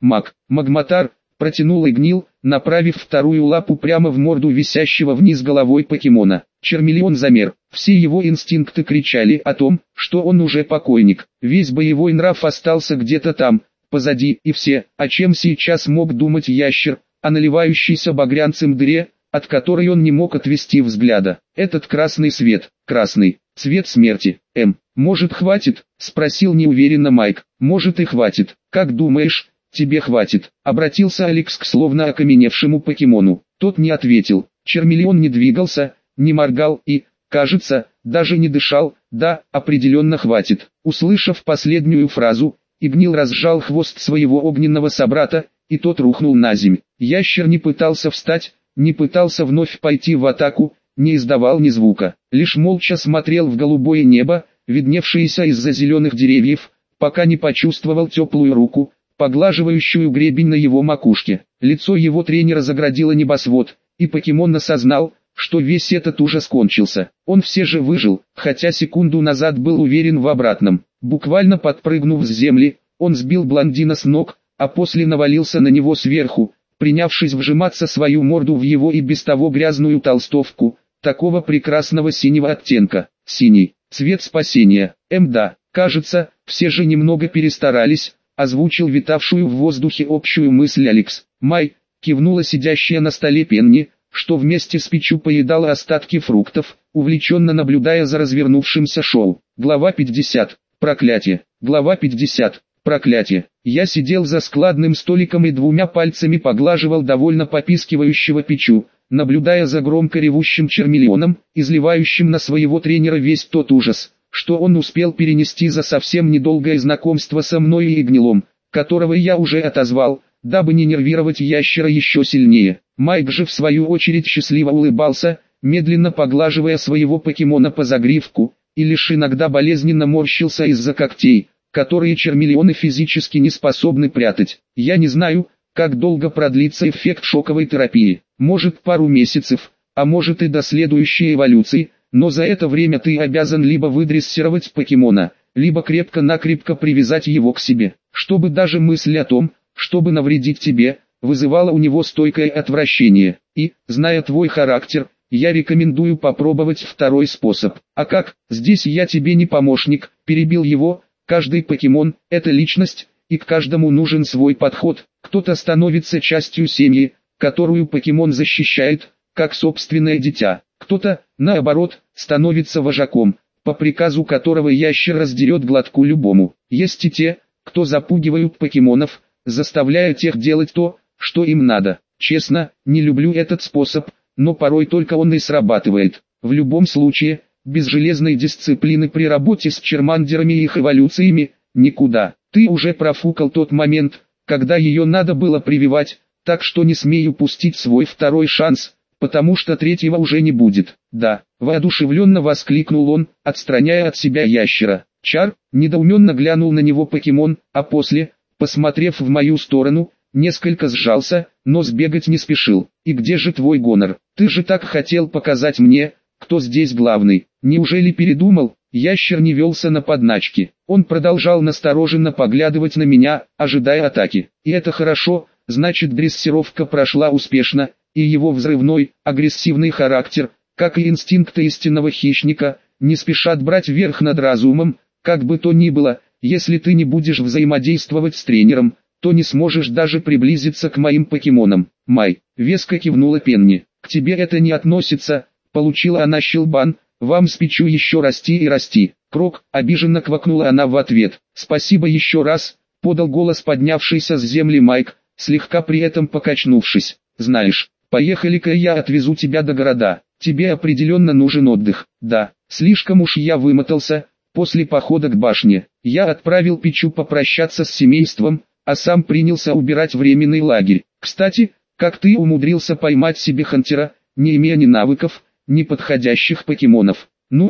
Магматар, протянул Игнил, направив вторую лапу прямо в морду висящего вниз головой покемона. Charmeleon замер. Все его инстинкты кричали о том, что он уже покойник. Весь боевой нрав остался где-то там, позади, и все, о чем сейчас мог думать ящер, о наливающейся багрянцем дыре, от которой он не мог отвести взгляда. Этот красный свет, красный, цвет смерти. Может хватит? Спросил неуверенно Майк. Может и хватит. Как думаешь, тебе хватит? Обратился Алекс к словно окаменевшему покемону. Тот не ответил. Charmeleon не двигался, не моргал и, кажется, даже не дышал. Да, определенно хватит. Услышав последнюю фразу, Игнил разжал хвост своего огненного собрата, и тот рухнул на землю. Ящер не пытался встать, не пытался вновь пойти в атаку, не издавал ни звука, лишь молча смотрел в голубое небо, видневшееся из-за зеленых деревьев, пока не почувствовал теплую руку, поглаживающую гребень на его макушке. Лицо его тренера заградило небосвод, и покемон осознал, что весь этот ужас кончился. Он все же выжил, хотя секунду назад был уверен в обратном. Буквально подпрыгнув с земли, он сбил блондина с ног, а после навалился на него сверху, принявшись вжиматься свою морду в его и без того грязную толстовку, такого прекрасного синего оттенка. Синий, цвет спасения. Да, кажется, все же немного перестарались, озвучил витавшую в воздухе общую мысль Алекс. Май, кивнула сидящая на столе Пенни, что вместе с Пичу поедала остатки фруктов, увлеченно наблюдая за развернувшимся шоу. Глава 50. Проклятие. Глава 50. Проклятие. Я сидел за складным столиком и двумя пальцами поглаживал довольно попискивающего Пичу, наблюдая за громко ревущим Charmeleon'ом, изливающим на своего тренера весь тот ужас, что он успел перенести за совсем недолгое знакомство со мной и Игнилом, которого я уже отозвал, дабы не нервировать ящера еще сильнее. Майк же в свою очередь счастливо улыбался, медленно поглаживая своего покемона по загривку, и лишь иногда болезненно морщился из-за когтей, которые Charmeleon'ы физически не способны прятать. Я не знаю, как долго продлится эффект шоковой терапии. Может пару месяцев, а может и до следующей эволюции, но за это время ты обязан либо выдрессировать покемона, либо крепко-накрепко привязать его к себе, чтобы даже мысль о том, чтобы навредить тебе, вызывала у него стойкое отвращение. И, зная твой характер, я рекомендую попробовать второй способ. А как? Здесь я тебе не помощник, перебил его. Каждый покемон – это личность, и к каждому нужен свой подход. Кто-то становится частью семьи, которую покемон защищает, как собственное дитя. Кто-то, наоборот, становится вожаком, по приказу которого ящер раздерет глотку любому. Есть и те, кто запугивают покемонов, заставляя тех делать то, что им надо. Честно, не люблю этот способ, но порой только он и срабатывает. В любом случае, без железной дисциплины при работе с чермандерами и их эволюциями, никуда. Ты уже профукал тот момент, когда ее надо было прививать, так что не смей упустить свой второй шанс, потому что третьего уже не будет. Да, воодушевленно воскликнул он, отстраняя от себя ящера. Чар, недоуменно глянул на него покемон, а после, посмотрев в мою сторону, несколько сжался, но сбегать не спешил. И где же твой гонор? Ты же так хотел показать мне, кто здесь главный. Неужели передумал? Ящер не велся на подначки. Он продолжал настороженно поглядывать на меня, ожидая атаки. И это хорошо, значит дрессировка прошла успешно, и его взрывной, агрессивный характер, как и инстинкты истинного хищника, не спешат брать верх над разумом. Как бы то ни было, если ты не будешь взаимодействовать с тренером, то не сможешь даже приблизиться к моим покемонам. Май, веско кивнула Пенни. К тебе это не относится, получила она щелбан, вам с Пичу еще расти и расти. Крок, обиженно квакнула она в ответ. Спасибо еще раз, подал голос поднявшийся с земли Майк, слегка при этом покачнувшись. Знаешь, поехали-ка я отвезу тебя до города, тебе определенно нужен отдых. Да, слишком уж я вымотался, после похода к башне. Я отправил Пичу попрощаться с семейством, а сам принялся убирать временный лагерь. Кстати, как ты умудрился поймать себе хантера, не имея ни навыков, ни подходящих покемонов?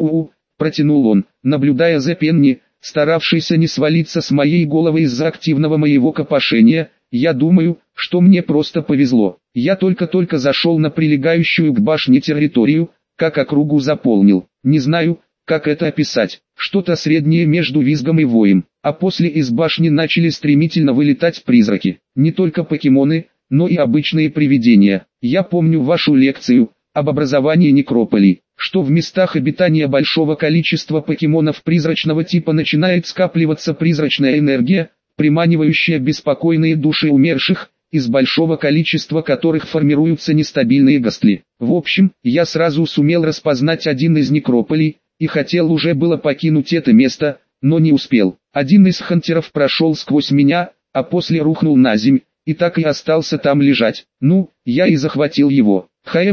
Протянул он, наблюдая за Пенни, старавшийся не свалиться с моей головы из-за активного моего копошения. Я думаю, что мне просто повезло. Я только-только зашел на прилегающую к башне территорию, как округу заполнил. Не знаю, как это описать, что-то среднее между визгом и воем, а после из башни начали стремительно вылетать призраки, не только покемоны, но и обычные привидения. Я помню вашу лекцию об образовании некрополей, что в местах обитания большого количества покемонов призрачного типа начинает скапливаться призрачная энергия, приманивающая беспокойные души умерших, из большого количества которых формируются нестабильные гастли. В общем, я сразу сумел распознать один из некрополей, и хотел уже было покинуть это место, но не успел. Один из хантеров прошел сквозь меня, а после рухнул на земь, и так и остался там лежать. Ну, я и захватил его.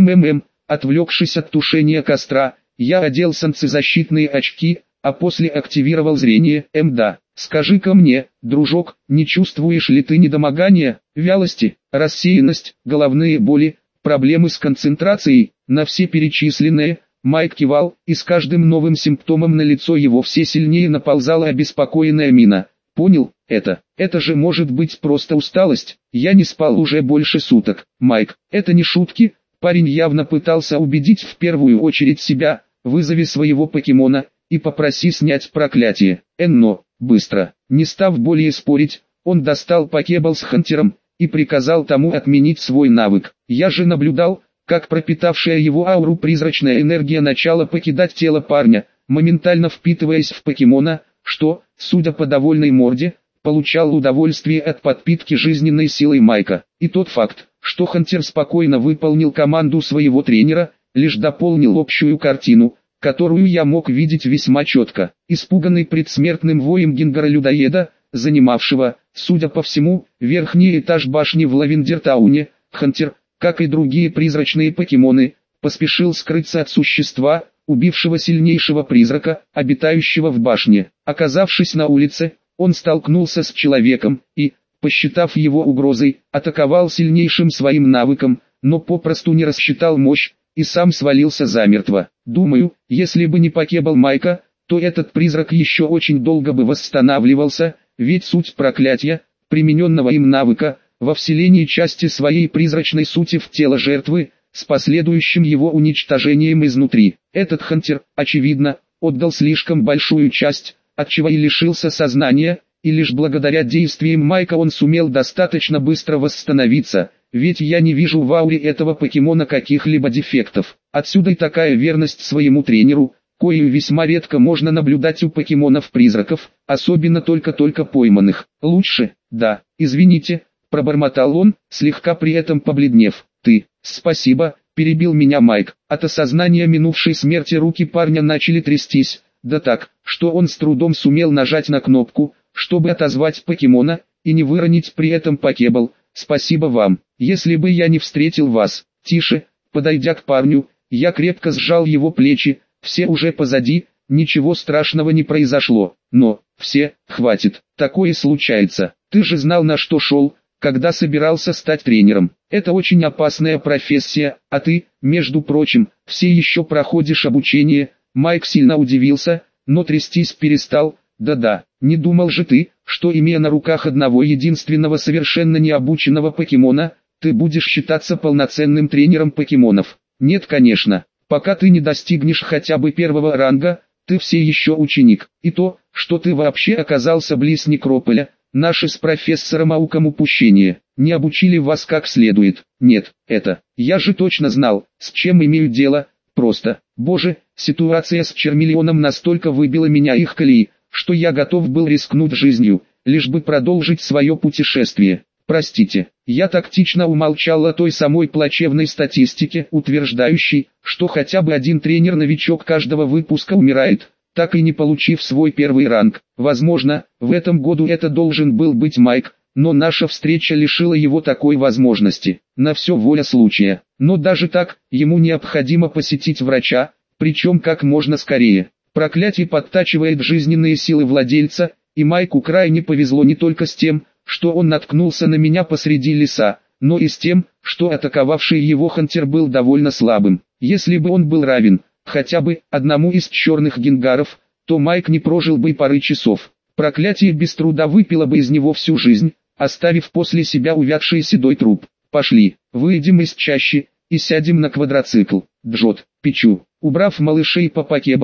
Отвлекшись от тушения костра, я одел солнцезащитные очки, а после активировал зрение. Да, скажи-ка мне, дружок, не чувствуешь ли ты недомогания, вялости, рассеянность, головные боли, проблемы с концентрацией? На все перечисленные Майк кивал, и с каждым новым симптомом на лицо его все сильнее наползала обеспокоенная мина. Понял, это же может быть просто усталость. Я не спал уже больше суток. Майк, это не шутки. Парень явно пытался убедить в первую очередь себя. Вызови своего покемона и попроси снять проклятие. Но, быстро, не став более спорить, он достал покебол с хантером и приказал тому отменить свой навык. Я же наблюдал, как пропитавшая его ауру призрачная энергия начала покидать тело парня, моментально впитываясь в покемона, что, судя по довольной морде, получал удовольствие от подпитки жизненной силой Майка. И тот факт, что хантер спокойно выполнил команду своего тренера, лишь дополнил общую картину, которую я мог видеть весьма четко. Испуганный предсмертным воем Гингара-людоеда, занимавшего, судя по всему, верхний этаж башни в Лавендертауне, хантер, как и другие призрачные покемоны, поспешил скрыться от существа, убившего сильнейшего призрака, обитающего в башне. Оказавшись на улице, он столкнулся с человеком и, посчитав его угрозой, атаковал сильнейшим своим навыком, но попросту не рассчитал мощь, и сам свалился замертво. Думаю, если бы не покебол Майка, то этот призрак еще очень долго бы восстанавливался, ведь суть проклятия, примененного им навыка, во вселении части своей призрачной сути в тело жертвы, с последующим его уничтожением изнутри. Этот хантер, очевидно, отдал слишком большую часть, отчего и лишился сознания, и лишь благодаря действиям Майка он сумел достаточно быстро восстановиться, ведь я не вижу в ауре этого покемона каких-либо дефектов. Отсюда и такая верность своему тренеру, коею весьма редко можно наблюдать у покемонов-призраков, особенно только пойманных. Лучше, да, извините, пробормотал он, слегка при этом побледнев. Спасибо, перебил меня Майк. От осознания минувшей смерти руки парня начали трястись, да так, что он с трудом сумел нажать на кнопку, чтобы отозвать покемона, и не выронить при этом покебол. Спасибо вам. Если бы я не встретил вас. Тише, подойдя к парню, я крепко сжал его плечи. Все уже позади, ничего страшного не произошло. Но, хватит, такое случается. Ты же знал, на что шел, когда собирался стать тренером. Это очень опасная профессия, а ты, между прочим, все еще проходишь обучение. Майк сильно удивился, но трястись перестал. Да-да, не думал же ты, что имея на руках одного единственного совершенно необученного покемона, ты будешь считаться полноценным тренером покемонов. Нет, конечно, пока ты не достигнешь хотя бы первого ранга, ты все еще ученик. И то, что ты вообще оказался близ некрополя, наши с профессором Ауком упущение. Не обучили вас как следует. Нет, я же точно знал, с чем имею дело. Просто, боже, ситуация с Чермелеоном настолько выбила меня из колеи, что я готов был рискнуть жизнью, лишь бы продолжить свое путешествие. Простите, я тактично умолчал о той самой плачевной статистике, утверждающей, что хотя бы один тренер-новичок каждого выпуска умирает, так и не получив свой первый ранг. Возможно, в этом году это должен был быть Майк, но наша встреча лишила его такой возможности. На все воля случая. Но даже так, ему необходимо посетить врача, причем как можно скорее. Проклятие подтачивает жизненные силы владельца, и Майку крайне повезло не только с тем, что он наткнулся на меня посреди леса, но и с тем, что атаковавший его хантер был довольно слабым. Если бы он был равен, хотя бы, одному из черных гингаров, то Майк не прожил бы и пары часов. Проклятие без труда выпило бы из него всю жизнь, оставив после себя увядший седой труп. Пошли, выйдем из чащи, и сядем на квадроцикл. Джот, Пичу, убрав малышей по покеболам,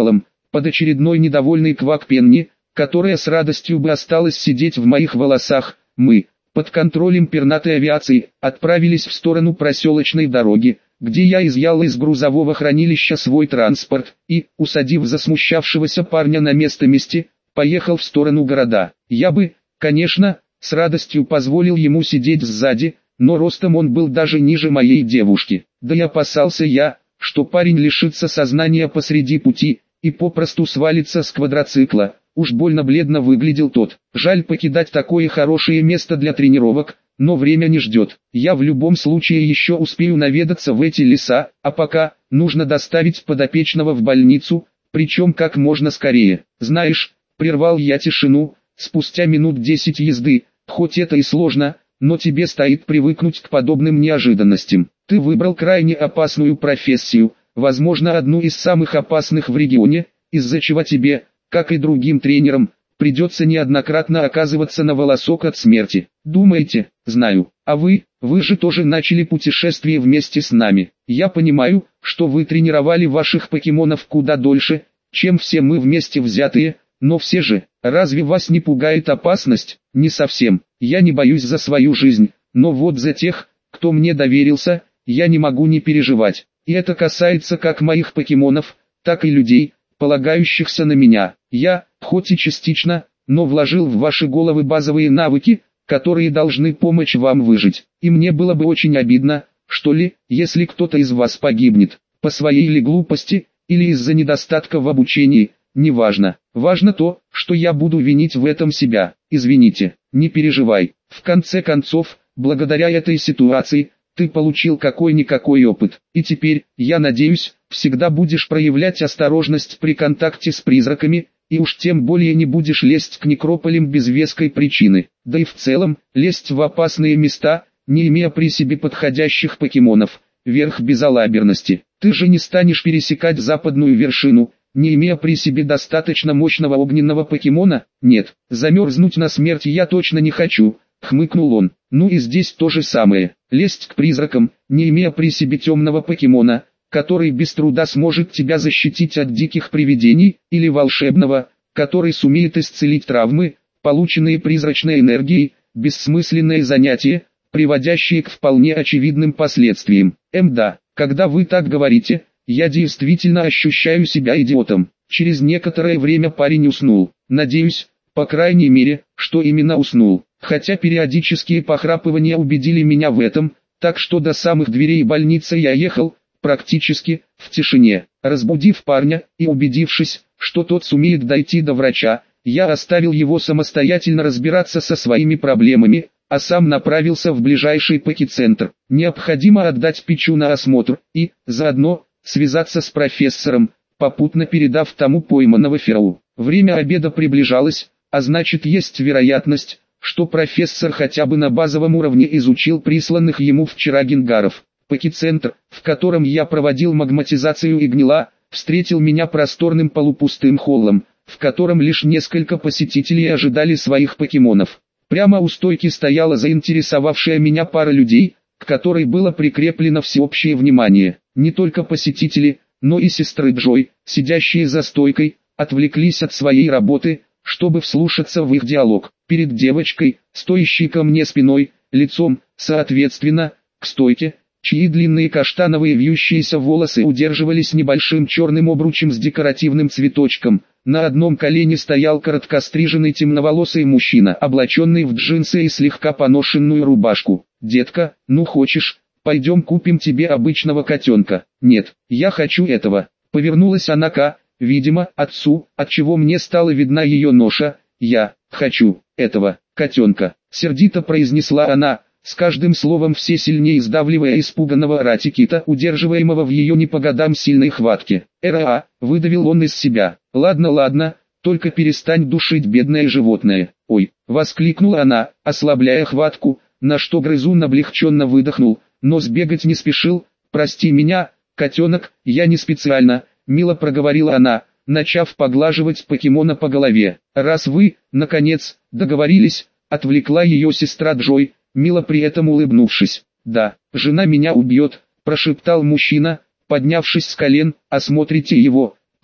под очередной недовольный квак Пенни, которая с радостью бы осталась сидеть в моих волосах, мы, под контролем пернатой авиации, отправились в сторону проселочной дороги, где я изъял из грузового хранилища свой транспорт и, усадив засмущавшегося парня на место, поехал в сторону города. Я бы, конечно, с радостью позволил ему сидеть сзади, но ростом он был даже ниже моей девушки. Да и опасался я, что парень лишится сознания посреди пути и попросту свалится с квадроцикла. Уж больно бледно выглядел тот. Жаль покидать такое хорошее место для тренировок, но время не ждет. Я в любом случае еще успею наведаться в эти леса, а пока нужно доставить подопечного в больницу, причем как можно скорее. Знаешь, прервал я тишину, спустя минут 10 езды, хоть это и сложно, но тебе стоит привыкнуть к подобным неожиданностям. Ты выбрал крайне опасную профессию, возможно одну из самых опасных в регионе, из-за чего тебе, как и другим тренерам, придется неоднократно оказываться на волосок от смерти. Думаете, знаю, а вы же тоже начали путешествие вместе с нами. Я понимаю, что вы тренировали ваших покемонов куда дольше, чем все мы вместе взятые, но все же, разве вас не пугает опасность? Не совсем, я не боюсь за свою жизнь, но вот за тех, кто мне доверился, я не могу не переживать. И это касается как моих покемонов, так и людей, полагающихся на меня. Я, хоть и частично, но вложил в ваши головы базовые навыки, которые должны помочь вам выжить. И мне было бы очень обидно, что ли, если кто-то из вас погибнет, по своей ли глупости, или из-за недостатка в обучении, неважно. Важно то, что я буду винить в этом себя. Извините, не переживай. В конце концов, благодаря этой ситуации, ты получил какой-никакой опыт, и теперь, я надеюсь, всегда будешь проявлять осторожность при контакте с призраками, и уж тем более не будешь лезть к некрополям без веской причины, да и в целом, лезть в опасные места, не имея при себе подходящих покемонов, верх безалаберности. Ты же не станешь пересекать западную вершину, не имея при себе достаточно мощного огненного покемона? Нет, замерзнуть на смерть я точно не хочу, хмыкнул он. Ну и здесь то же самое, лезть к призракам, не имея при себе темного покемона, который без труда сможет тебя защитить от диких привидений, или волшебного, который сумеет исцелить травмы, полученные призрачной энергией, бессмысленное занятие, приводящее к вполне очевидным последствиям. Да, когда вы так говорите, я действительно ощущаю себя идиотом. Через некоторое время парень уснул. Надеюсь, по крайней мере, что именно уснул. Хотя периодические похрапывания убедили меня в этом, так что до самых дверей больницы я ехал, практически, в тишине. Разбудив парня и убедившись, что тот сумеет дойти до врача, я оставил его самостоятельно разбираться со своими проблемами, а сам направился в ближайший покецентр. Необходимо отдать Пичу на осмотр и, заодно, связаться с профессором, попутно передав тому пойманного Фероу. Время обеда приближалось, а значит есть вероятность, что профессор хотя бы на базовом уровне изучил присланных ему вчера генгаров. Покецентр, в котором я проводил магматизацию и гнила, встретил меня просторным полупустым холлом, в котором лишь несколько посетителей ожидали своих покемонов. Прямо у стойки стояла заинтересовавшая меня пара людей, к которой было прикреплено всеобщее внимание. Не только посетители, но и сестры Джой, сидящие за стойкой, отвлеклись от своей работы, чтобы вслушаться в их диалог. Перед девочкой, стоящей ко мне спиной, лицом, соответственно, к стойке, чьи длинные каштановые вьющиеся волосы удерживались небольшим черным обручем с декоративным цветочком, на одном колене стоял короткостриженный темноволосый мужчина, облаченный в джинсы и слегка поношенную рубашку. «Детка, ну хочешь, пойдем купим тебе обычного котенка?» «Нет, я хочу этого». Повернулась она к, видимо, отцу, отчего мне стала видна ее ноша. «Я хочу этого котенка», сердито произнесла она, с каждым словом все сильнее сдавливая испуганного Ратикита, удерживаемого в ее не по годам сильной хватке. Выдавил он из себя. Ладно, только перестань душить бедное животное». «Ой», воскликнула она, ослабляя хватку, на что грызун облегченно выдохнул, но сбегать не спешил. «Прости меня, котенок, я не специально», мило проговорила она, начав поглаживать покемона по голове. «Раз вы, наконец, договорились», отвлекла ее сестра Джой, мило при этом улыбнувшись. «Да, жена меня убьет», прошептал мужчина, поднявшись с колен. «Осмотрите его,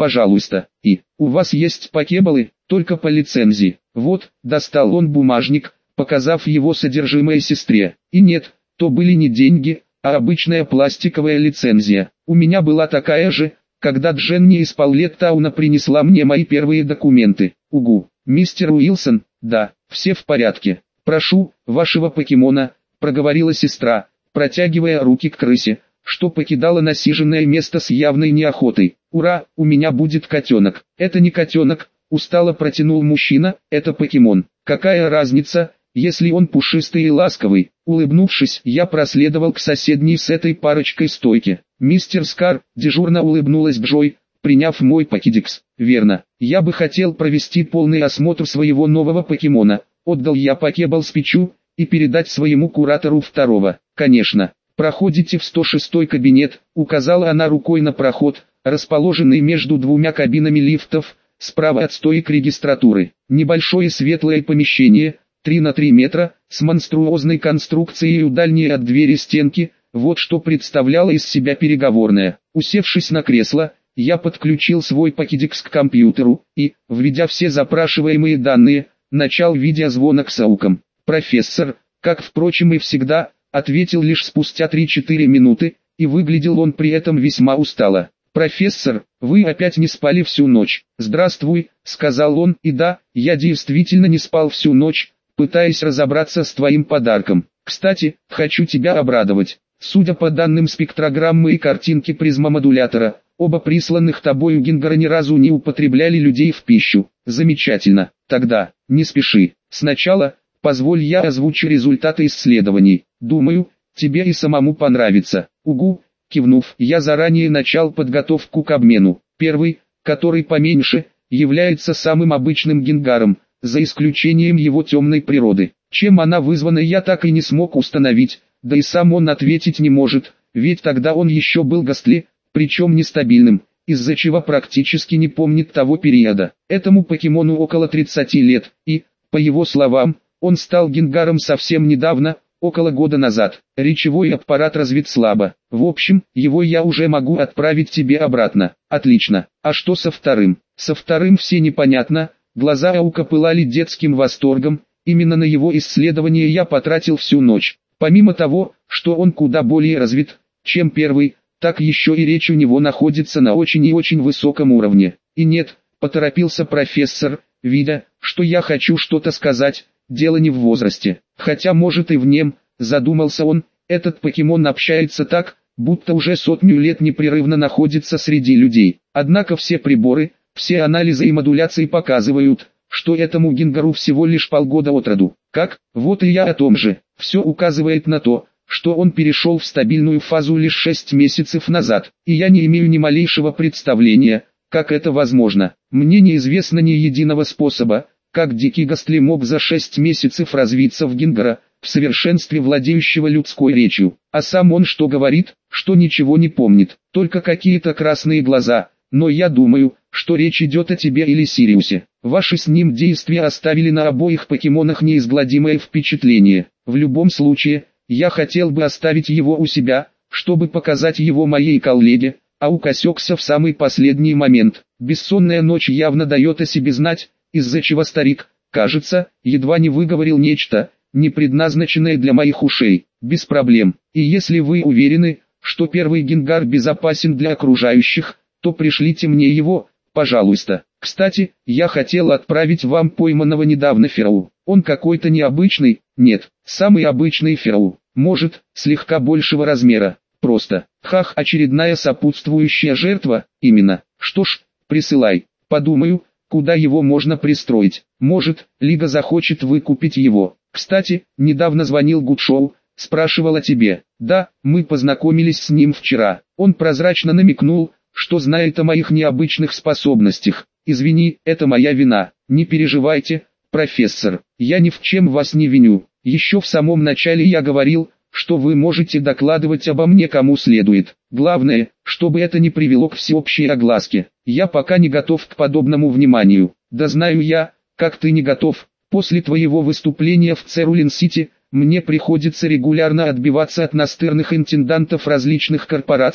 пожалуйста. И, у вас есть покеболы, только по лицензии. Вот, достал он бумажник, показав его содержимое сестре. И нет, то были не деньги, а обычная пластиковая лицензия. У меня была такая же, когда Дженни из Паулеттауна принесла мне мои первые документы. Угу, мистер Уилсон, да, все в порядке. Прошу, вашего покемона, проговорила сестра, протягивая руки к крысе, что покидала насиженное место с явной неохотой. Ура, у меня будет котенок. Это не котенок, устало протянул мужчина, это покемон. Какая разница, если он пушистый и ласковый? Улыбнувшись, я проследовал к соседней с этой парочкой стойке. Мистер Скар, дежурно улыбнулась Джой, приняв мой покедикс. Верно, я бы хотел провести полный осмотр своего нового покемона. Отдал я покебол Спичу, и передать своему куратору второго. Конечно, проходите в 106-й кабинет, указала она рукой на проход, расположенный между двумя кабинами лифтов, справа от стоек регистратуры. Небольшое светлое помещение, 3 на 3 метра, с монструозной конструкцией у дальней от двери стенки, вот что представляла из себя переговорная. Усевшись на кресло, я подключил свой покедикс к компьютеру, и, введя все запрашиваемые данные, начал видеозвонок с Ауком. Профессор, как впрочем и всегда, ответил лишь спустя 3-4 минуты, и выглядел он при этом весьма устало. «Профессор, вы опять не спали всю ночь?» «Здравствуй», — сказал он, — «и да, я действительно не спал всю ночь, пытаясь разобраться с твоим подарком. Кстати, хочу тебя обрадовать. Судя по данным спектрограммы и картинки призмомодулятора, оба присланных тобою Гингара ни разу не употребляли людей в пищу. Замечательно. Тогда, не спеши. Сначала, позволь я озвучу результаты исследований. Думаю, тебе и самому понравится». «Угу», кивнув, я заранее начал подготовку к обмену. Первый, который поменьше, является самым обычным гингаром, за исключением его темной природы. Чем она вызвана, я так и не смог установить, да и сам он ответить не может, ведь тогда он еще был Гастли, причем нестабильным, из-за чего практически не помнит того периода. Этому покемону около 30 лет, и, по его словам, он стал гингаром совсем недавно, около года назад. Речевой аппарат развит слабо. В общем, его я уже могу отправить тебе обратно. Отлично. А что со вторым? Со вторым все непонятно. Глаза Аука пылали детским восторгом. Именно на его исследование я потратил всю ночь. Помимо того, что он куда более развит, чем первый, так еще и речь у него находится на очень и очень высоком уровне. И нет, поторопился профессор, видя, что я хочу что-то сказать. Дело не в возрасте, хотя может и в нем, задумался он, этот покемон общается так, будто уже 100 лет непрерывно находится среди людей. Однако все приборы, все анализы и модуляции показывают, что этому гингару всего лишь полгода от роду. Как? Вот и я о том же. Все указывает на то, что он перешел в стабильную фазу лишь 6 месяцев назад, и я не имею ни малейшего представления, как это возможно. Мне неизвестно ни единого способа, как дикий Гастли мог за 6 месяцев развиться в гингара, в совершенстве владеющего людской речью. А сам он что говорит, что ничего не помнит, только какие-то красные глаза. Но я думаю, что речь идет о тебе или Сириусе. Ваши с ним действия оставили на обоих покемонах неизгладимое впечатление. В любом случае, я хотел бы оставить его у себя, чтобы показать его моей коллеге, а укосекся в самый последний момент. Бессонная ночь явно дает о себе знать, из-за чего старик, кажется, едва не выговорил нечто, не предназначенное для моих ушей. Без проблем. И если вы уверены, что первый гингар безопасен для окружающих, то пришлите мне его, пожалуйста. Кстати, я хотел отправить вам пойманного недавно Фероу. Он какой-то необычный, нет, самый обычный Фероу. Может, слегка большего размера. Просто, очередная сопутствующая жертва, именно. Что ж, присылай, подумаю, куда его можно пристроить. Может, Лига захочет выкупить его. Кстати, недавно звонил Гудшоу, спрашивал о тебе. Да, мы познакомились с ним вчера. Он прозрачно намекнул, что знает о моих необычных способностях. Извини, это моя вина. Не переживайте, профессор, я ни в чем вас не виню. Еще в самом начале я говорил, что вы можете докладывать обо мне кому следует. Главное, чтобы это не привело к всеобщей огласке. Я пока не готов к подобному вниманию. Да знаю я, как ты не готов. После твоего выступления в Церулин-Сити, мне приходится регулярно отбиваться от настырных интендантов различных корпораций,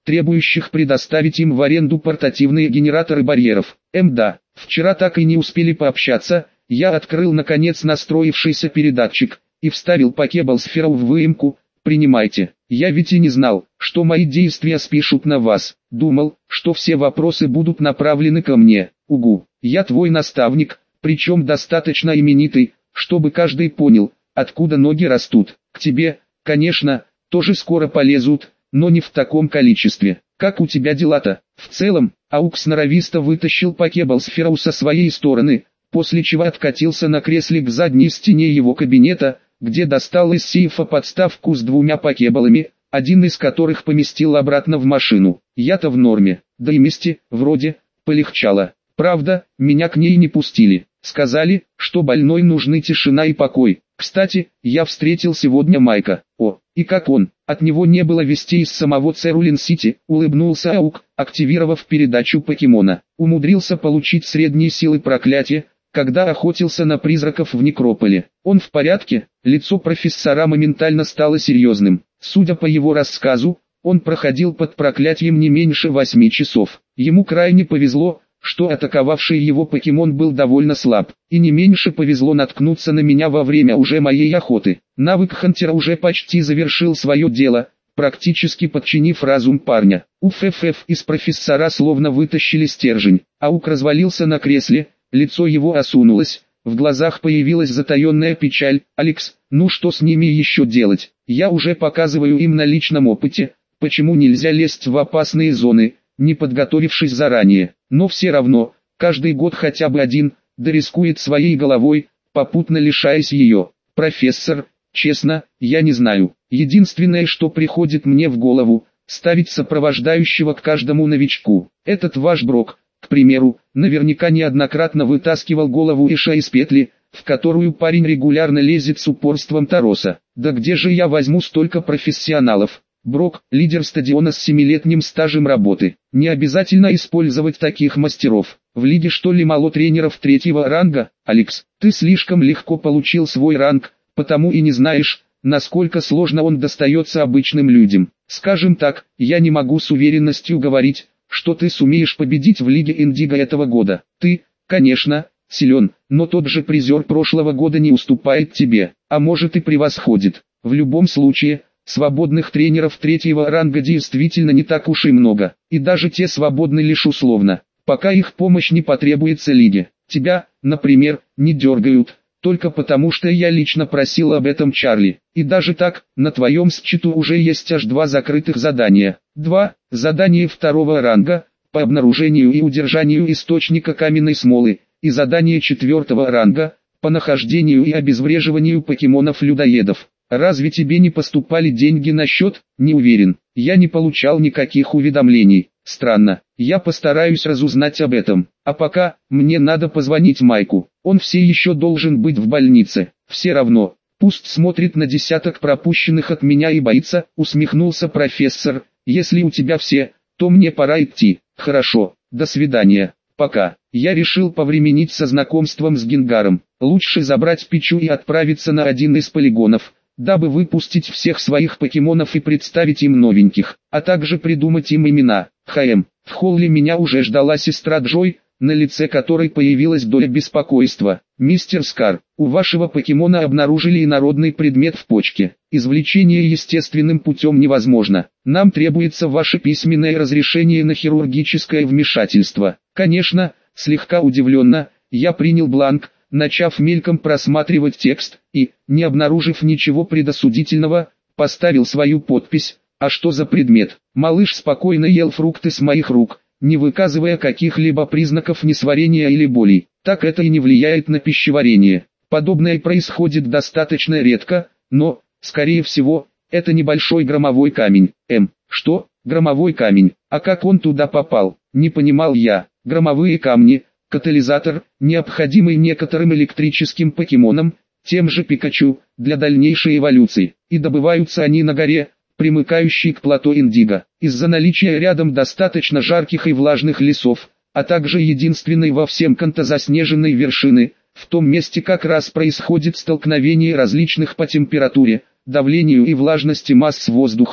требующих предоставить им в аренду портативные генераторы барьеров. Да, вчера так и не успели пообщаться, я открыл наконец настроившийся передатчик и вставил покеблсферу в выемку. Принимайте. Я ведь и не знал, что мои действия спишут на вас. Думал, что все вопросы будут направлены ко мне. Угу. Я твой наставник, причем достаточно именитый, чтобы каждый понял, откуда ноги растут. К тебе, конечно, тоже скоро полезут, но не в таком количестве. Как у тебя дела-то? В целом, Аук сноровисто вытащил покеблсферу со своей стороны, после чего откатился на кресле к задней стене его кабинета, где достал из сейфа подставку с двумя покеблами, один из которых поместил обратно в машину. Я-то в норме, да и Мисти, вроде, полегчало. Правда, меня к ней не пустили. Сказали, что больной нужны тишина и покой. Кстати, я встретил сегодня Майка. О, и как он? От него не было вестей из самого Церулин-Сити, улыбнулся Аук, активировав передачу покемона. Умудрился получить средние силы проклятия, когда охотился на призраков в Некрополе. Он в порядке? Лицо профессора моментально стало серьезным. Судя по его рассказу, он проходил под проклятием не меньше 8 часов. Ему крайне повезло, что атаковавший его покемон был довольно слаб, и не меньше повезло наткнуться на меня во время уже моей охоты. Навык Хантера уже почти завершил свое дело, практически подчинив разум парня. Из профессора словно вытащили стержень. Аук развалился на кресле, лицо его осунулось, в глазах появилась затаенная печаль. «Алекс, ну что с ними еще делать? Я уже показываю им на личном опыте, почему нельзя лезть в опасные зоны, не подготовившись заранее. Но все равно, каждый год хотя бы один, да рискует своей головой, попутно лишаясь ее. Профессор, честно, я не знаю. Единственное, что приходит мне в голову, ставить сопровождающего к каждому новичку. Этот ваш Брок, к примеру, наверняка неоднократно вытаскивал голову Эша из петли, в которую парень регулярно лезет с упорством Тароса. Да где же я возьму столько профессионалов? Брок, лидер стадиона с 7-летним стажем работы. Не обязательно использовать таких мастеров. В лиге что ли мало тренеров 3-го ранга? Алекс, ты слишком легко получил свой ранг, потому и не знаешь, насколько сложно он достается обычным людям. Скажем так, я не могу с уверенностью говорить, что ты сумеешь победить в Лиге Индиго этого года. Ты, конечно, силен, но тот же призер прошлого года не уступает тебе, а может и превосходит. В любом случае, свободных тренеров 3-го ранга действительно не так уж и много, и даже те свободны лишь условно, пока их помощь не потребуется лиге. Тебя, например, не дергают, только потому что я лично просил об этом Чарли. И даже так, на твоем счету уже есть аж 2 закрытых задания. 2. Задание 2-го ранга, по обнаружению и удержанию источника каменной смолы, и задание 4-го ранга, по нахождению и обезвреживанию покемонов-людоедов. Разве тебе не поступали деньги на счет? Не уверен. Я не получал никаких уведомлений. Странно. Я постараюсь разузнать об этом. А пока, мне надо позвонить Майку. Он все еще должен быть в больнице. Все равно. Пусть смотрит на десяток пропущенных от меня и боится, усмехнулся профессор. Если у тебя все, то мне пора идти. Хорошо. До свидания. Пока. Я решил повременить со знакомством с Генгаром. Лучше забрать Пичу и отправиться на один из полигонов, дабы выпустить всех своих покемонов и представить им новеньких, а также придумать им имена. В холле меня уже ждала сестра Джой, на лице которой появилась доля беспокойства. «Мистер Скар, у вашего покемона обнаружили инородный предмет в почке. Извлечение естественным путем невозможно. Нам требуется ваше письменное разрешение на хирургическое вмешательство». Конечно, слегка удивленно, я принял бланк, начав мельком просматривать текст, и, не обнаружив ничего предосудительного, поставил свою подпись. А что за предмет? Малыш спокойно ел фрукты с моих рук, не выказывая каких-либо признаков несварения или болей. Так это и не влияет на пищеварение. Подобное происходит достаточно редко, но, скорее всего, это небольшой громовой камень. Что? Громовой камень? А как он туда попал? Не понимал я. Громовые камни, катализатор, необходимый некоторым электрическим покемонам, тем же Пикачу, для дальнейшей эволюции. И добываются они на горе, примыкающей к плато Индиго. Из-за наличия рядом достаточно жарких и влажных лесов, а также единственной во всем канто заснеженной вершины, в том месте как раз происходит столкновение различных по температуре, давлению и влажности масс воздуха,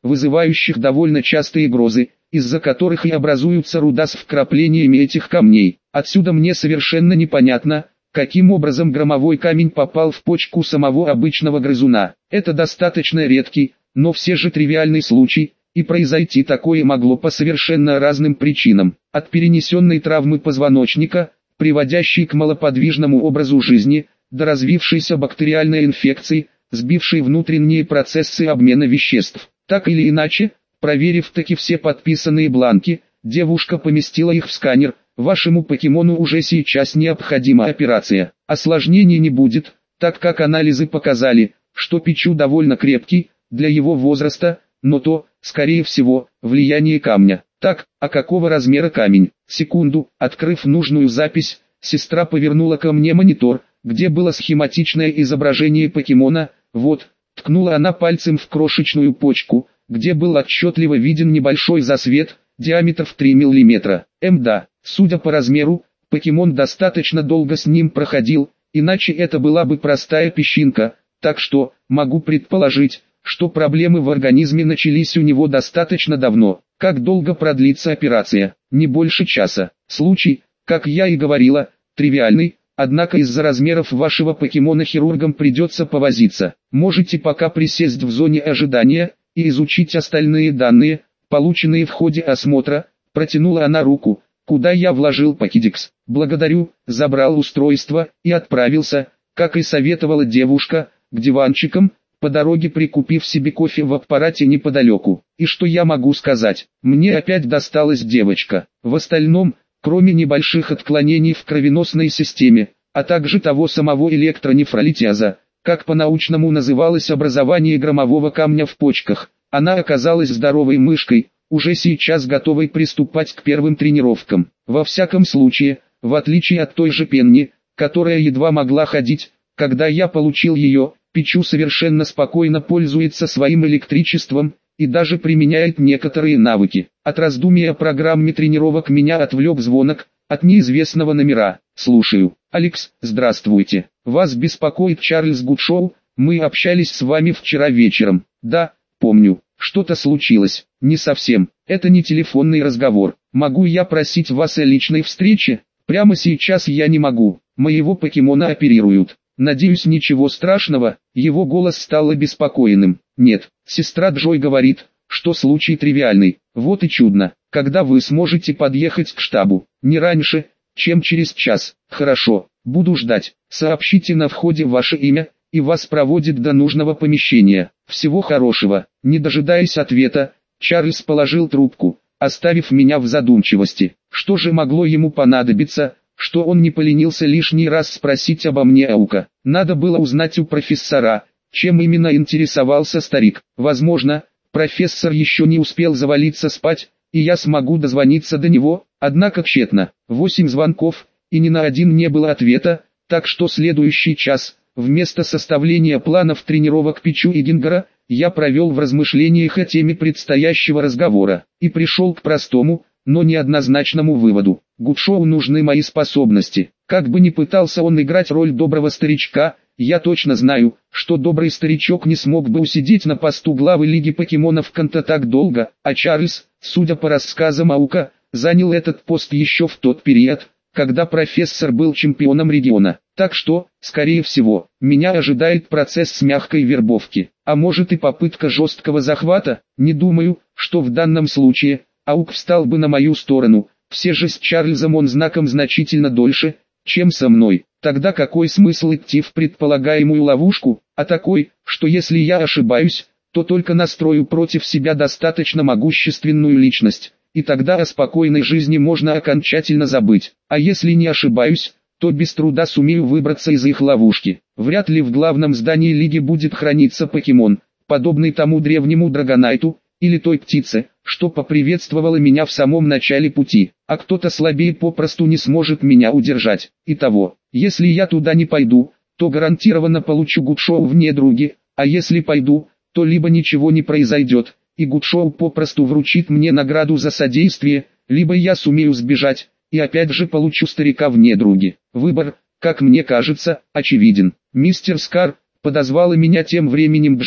вызывающих довольно частые грозы, из-за которых и образуются руда с вкраплениями этих камней. Отсюда мне совершенно непонятно, каким образом громовой камень попал в почку самого обычного грызуна. Это достаточно редкий, но все же тривиальный случай, и произойти такое могло по совершенно разным причинам. От перенесенной травмы позвоночника, приводящей к малоподвижному образу жизни, до развившейся бактериальной инфекции, сбившей внутренние процессы обмена веществ. Так или иначе, проверив таки все подписанные бланки, девушка поместила их в сканер. Вашему покемону уже сейчас необходима операция. Осложнений не будет, так как анализы показали, что Пичу довольно крепкий, для его возраста, но то, скорее всего, влияние камня. Так, а какого размера камень? Секунду, открыв нужную запись, сестра повернула ко мне монитор, где было схематичное изображение покемона. Вот, ткнула она пальцем в крошечную почку, где был отчетливо виден небольшой засвет, диаметр в 3 мм. Да, судя по размеру, покемон достаточно долго с ним проходил, иначе это была бы простая песчинка, так что, могу предположить, что проблемы в организме начались у него достаточно давно. Как долго продлится операция? Не больше часа. Случай, как я и говорила, тривиальный, однако из-за размеров вашего покемона хирургам придется повозиться. Можете пока присесть в зоне ожидания и изучить остальные данные, полученные в ходе осмотра. Протянула она руку, куда я вложил покедикс. Благодарю, забрал устройство и отправился, как и советовала девушка, к диванчикам, по дороге прикупив себе кофе в аппарате неподалеку. И что я могу сказать? Мне опять досталась девочка. В остальном, кроме небольших отклонений в кровеносной системе, а также того самого электронефролитиаза, как по-научному называлось образование громового камня в почках, она оказалась здоровой мышкой, уже сейчас готовой приступать к первым тренировкам. Во всяком случае, в отличие от той же Пенни, которая едва могла ходить, когда я получил ее, Пичу совершенно спокойно пользуется своим электричеством и даже применяет некоторые навыки. От раздумия о программе тренировок меня отвлек звонок от неизвестного номера. Слушаю. Алекс, здравствуйте. Вас беспокоит Чарльз Гудшоу, мы общались с вами вчера вечером. Да, помню. Что-то случилось. Не совсем. Это не телефонный разговор. Могу я просить вас о личной встрече? Прямо сейчас я не могу. Моего покемона оперируют. Надеюсь, ничего страшного. Его голос стал обеспокоенным. Нет, сестра Джой говорит, что случай тривиальный. Вот и чудно. Когда вы сможете подъехать к штабу? Не раньше, чем через час. Хорошо, буду ждать. Сообщите на входе ваше имя, и вас проводят до нужного помещения. Всего хорошего. Не дожидаясь ответа, Чарльз положил трубку, оставив меня в задумчивости. Что же могло ему понадобиться, что он не поленился лишний раз спросить обо мне Аука? Надо было узнать у профессора, чем именно интересовался старик. Возможно, профессор еще не успел завалиться спать, и я смогу дозвониться до него, однако тщетно. 8 звонков, и ни на один не было ответа, так что следующий час, вместо составления планов тренировок Пичу и Гингера, я провел в размышлениях о теме предстоящего разговора, и пришел к простому, но неоднозначному выводу. Гудшоу нужны мои способности. Как бы ни пытался он играть роль доброго старичка, я точно знаю, что добрый старичок не смог бы усидеть на посту главы Лиги покемонов Канто так долго, а Чарльз, судя по рассказам Аука, занял этот пост еще в тот период, когда профессор был чемпионом региона. Так что, скорее всего, меня ожидает процесс с мягкой вербовки, а может и попытка жесткого захвата. Не думаю, что в данном случае Аук встал бы на мою сторону. Все же с Чарльзом он знаком значительно дольше, чем со мной. Тогда какой смысл идти в предполагаемую ловушку, а такой, что если я ошибаюсь, то только настрою против себя достаточно могущественную личность, и тогда о спокойной жизни можно окончательно забыть. А если не ошибаюсь, то без труда сумею выбраться из их ловушки. Вряд ли в главном здании Лиги будет храниться покемон, подобный тому древнему Драгонайту, или той птице, что поприветствовала меня в самом начале пути, а кто-то слабее попросту не сможет меня удержать. Итого, если я туда не пойду, то гарантированно получу Гудшоу в недруги, а если пойду, то либо ничего не произойдет, и Гудшоу попросту вручит мне награду за содействие, либо я сумею сбежать, и опять же получу старика в недруги. Выбор, как мне кажется, очевиден. Мистер Скар, подозвала меня тем временем Джой,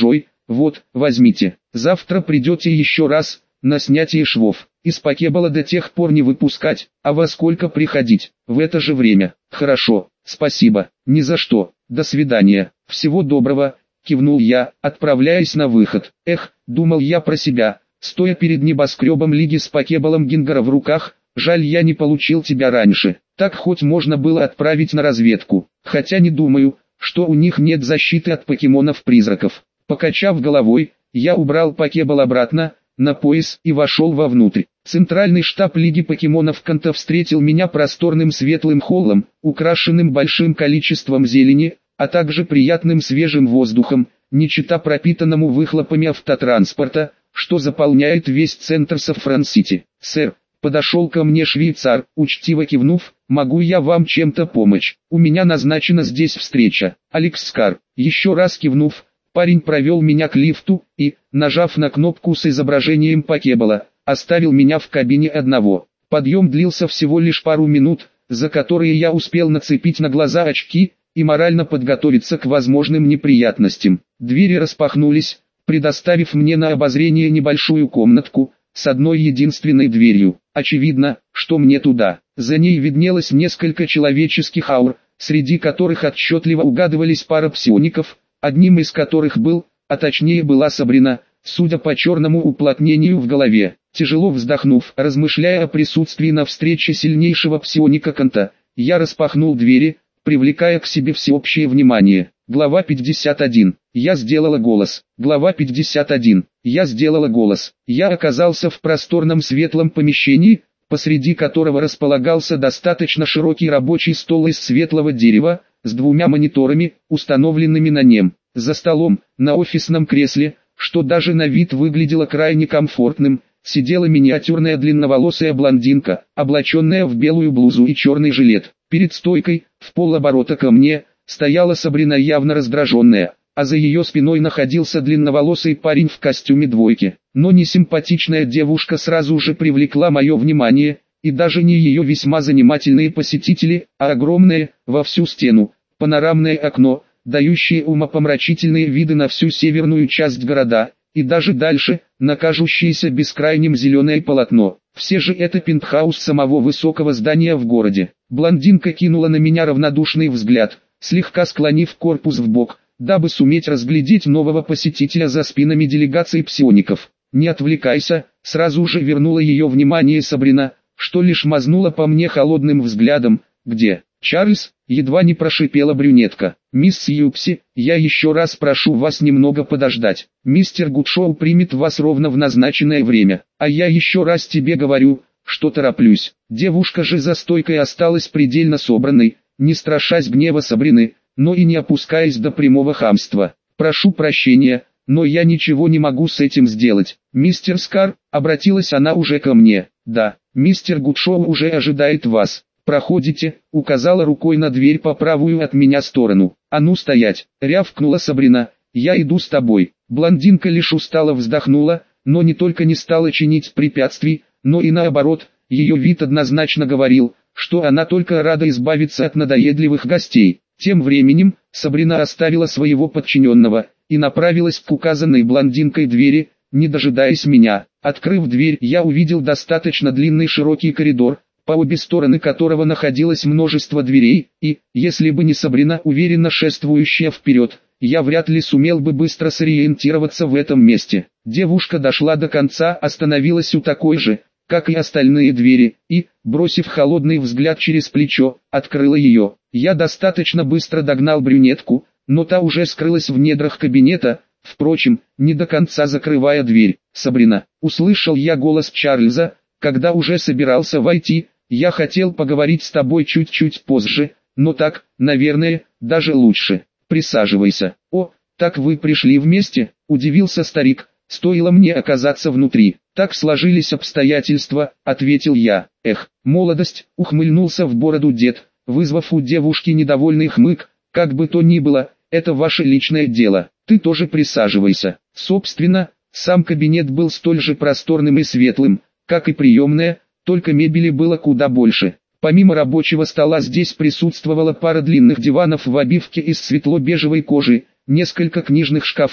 Вот, возьмите. Завтра придете еще раз, на снятие швов. Из покебола до тех пор не выпускать, а во сколько приходить? В это же время. Хорошо, спасибо, ни за что. До свидания, всего доброго, кивнул я, отправляясь на выход. Эх, думал я про себя, стоя перед небоскребом Лиги с покеболом Гингера в руках, жаль я не получил тебя раньше. Так хоть можно было отправить на разведку, хотя не думаю, что у них нет защиты от покемонов-призраков. Покачав головой, я убрал покебол обратно, на пояс и вошел вовнутрь. Центральный штаб Лиги покемонов Канто встретил меня просторным светлым холлом, украшенным большим количеством зелени, а также приятным свежим воздухом, не чета пропитанному выхлопами автотранспорта, что заполняет весь центр Саффран-Сити. «Сэр», подошел ко мне швейцар, учтиво кивнув, «могу я вам чем-то помочь? У меня назначена здесь встреча». Алекс Скар, еще раз кивнув, парень провел меня к лифту и, нажав на кнопку с изображением покебола, оставил меня в кабине одного. Подъем длился всего лишь пару минут, за которые я успел нацепить на глаза очки и морально подготовиться к возможным неприятностям. Двери распахнулись, предоставив мне на обозрение небольшую комнатку с одной единственной дверью. Очевидно, что мне туда. За ней виднелось несколько человеческих аур, среди которых отчетливо угадывались пара псиоников, одним из которых был, а точнее была Сабрина, судя по черному уплотнению в голове. Тяжело вздохнув, размышляя о присутствии на встрече сильнейшего псионика Канта, я распахнул двери, привлекая к себе всеобщее внимание. Глава 51. Я сделала голос. Глава 51. Я сделала голос. Я оказался в просторном светлом помещении, посреди которого располагался достаточно широкий рабочий стол из светлого дерева, с двумя мониторами, установленными на нем. За столом, на офисном кресле, что даже на вид выглядело крайне комфортным, сидела миниатюрная длинноволосая блондинка, облаченная в белую блузу и черный жилет. Перед стойкой, в полоборота ко мне, стояла Сабрина явно раздраженная, а за ее спиной находился длинноволосый парень в костюме двойки. Но не симпатичная девушка сразу же привлекла мое внимание, и даже не ее весьма занимательные посетители, а огромное, во всю стену, панорамное окно, дающее умопомрачительные виды на всю северную часть города, и даже дальше, на кажущееся бескрайним зеленое полотно. Все же это пентхаус самого высокого здания в городе. Блондинка кинула на меня равнодушный взгляд, слегка склонив корпус вбок, дабы суметь разглядеть нового посетителя за спинами делегации псиоников. «Не отвлекайся», сразу же вернула ее внимание Сабрина, что лишь мазнула по мне холодным взглядом. «Где Чарльз?» — едва не прошипела брюнетка. «Мисс Юпси, я еще раз прошу вас немного подождать. Мистер Гудшоу примет вас ровно в назначенное время, а я еще раз тебе говорю, что тороплюсь». Девушка же за стойкой осталась предельно собранной, не страшась гнева Сабрины, но и не опускаясь до прямого хамства. «Прошу прощения, но я ничего не могу с этим сделать. Мистер Скар», — обратилась она уже ко мне. «Да, мистер Гудшоу уже ожидает вас. Проходите», — указала рукой на дверь по правую от меня сторону. «А ну стоять», — рявкнула Сабрина, — «я иду с тобой». Блондинка лишь устало вздохнула, но не только не стала чинить препятствий, но и наоборот, ее вид однозначно говорил, что она только рада избавиться от надоедливых гостей. Тем временем, Сабрина оставила своего подчиненного и направилась к указанной блондинкой двери, не дожидаясь меня. Открыв дверь, я увидел достаточно длинный широкий коридор, по обе стороны которого находилось множество дверей, и, если бы не Сабрина, уверенно шествующая вперед, я вряд ли сумел бы быстро сориентироваться в этом месте. Девушка дошла до конца, остановилась у такой же, как и остальные двери, и, бросив холодный взгляд через плечо, открыла ее. Я достаточно быстро догнал брюнетку, но та уже скрылась в недрах кабинета, впрочем, не до конца закрывая дверь. «Сабрина», — услышал я голос Чарльза, когда уже собирался войти, — «я хотел поговорить с тобой чуть-чуть позже, но так, наверное, даже лучше. Присаживайся». «О, так вы пришли вместе?» — удивился старик, — «стоило мне оказаться внутри». «Так сложились обстоятельства», — ответил я. «Эх, молодость», — ухмыльнулся в бороду дед, вызвав у девушки недовольный хмык. «Как бы то ни было, это ваше личное дело. Ты тоже присаживайся». Собственно, сам кабинет был столь же просторным и светлым, как и приемная, только мебели было куда больше. Помимо рабочего стола здесь присутствовала пара длинных диванов в обивке из светло-бежевой кожи, несколько книжных шкафов,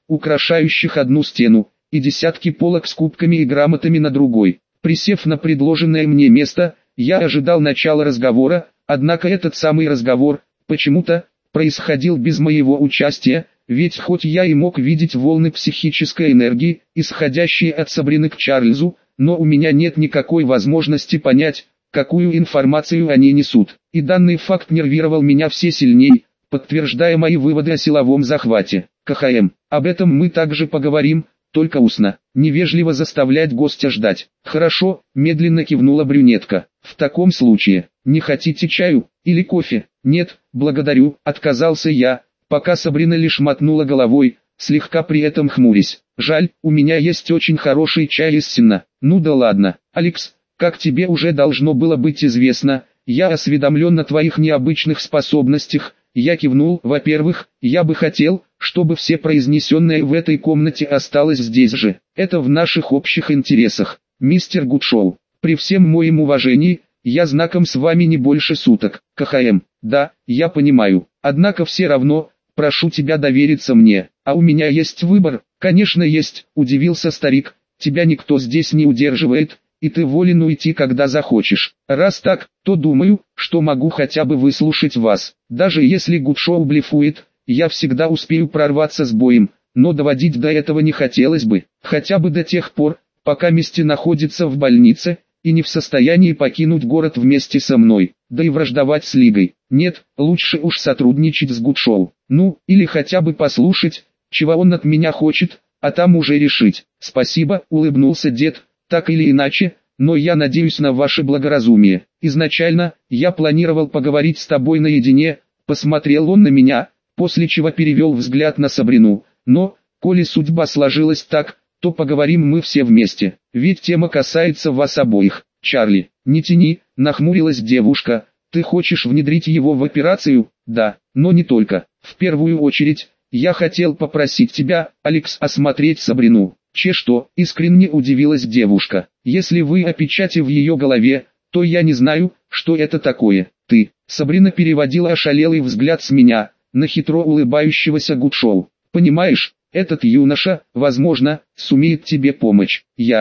украшающих одну стену, и десятки полок с кубками и грамотами на другой. Присев на предложенное мне место, я ожидал начала разговора, однако этот самый разговор, почему-то, происходил без моего участия, ведь хоть я и мог видеть волны психической энергии, исходящие от Сабрины к Чарльзу, но у меня нет никакой возможности понять, какую информацию они несут. И данный факт нервировал меня все сильнее, подтверждая мои выводы о силовом захвате. КХМ. Об этом мы также поговорим, только устно. Невежливо заставлять гостя ждать. Хорошо, медленно кивнула брюнетка. В таком случае, не хотите чаю или кофе? Нет, благодарю, отказался я, пока Сабрина лишь мотнула головой, слегка при этом хмурясь. Жаль, у меня есть очень хороший чай из сена. Ну да ладно, Алекс, как тебе уже должно было быть известно, я осведомлен о твоих необычных способностях. Я кивнул. Во-первых, я бы хотел, чтобы все произнесенное в этой комнате осталось здесь же. Это в наших общих интересах, мистер Гудшоу. При всем моем уважении, я знаком с вами не больше суток. КХМ. Да, я понимаю. Однако все равно, прошу тебя довериться мне. А у меня есть выбор. Конечно есть, удивился старик. Тебя никто здесь не удерживает, и ты волен уйти, когда захочешь. Раз так, то думаю, что могу хотя бы выслушать вас. Даже если Гудшоу блефует, я всегда успею прорваться с боем, но доводить до этого не хотелось бы. Хотя бы до тех пор, пока Мисти находится в больнице, и не в состоянии покинуть город вместе со мной, да и враждовать с Лигой. Нет, лучше уж сотрудничать с Гудшоу. Ну, или хотя бы послушать, чего он от меня хочет, а там уже решить. Спасибо, улыбнулся дед. Так или иначе, но я надеюсь на ваше благоразумие. Изначально, я планировал поговорить с тобой наедине, посмотрел он на меня, после чего перевел взгляд на Сабрину. Но, коли судьба сложилась так, то поговорим мы все вместе, ведь тема касается вас обоих. Чарли, не тяни, нахмурилась девушка, ты хочешь внедрить его в операцию? Да, но не только. В первую очередь, я хотел попросить тебя, Алекс, осмотреть Сабрину. Что? Искренне удивилась девушка. Если вы о печати в ее голове, то я не знаю, что это такое. Ты. Сабрина переводила ошалелый взгляд с меня на хитро улыбающегося Гудшоу. Понимаешь, этот юноша, возможно, сумеет тебе помочь.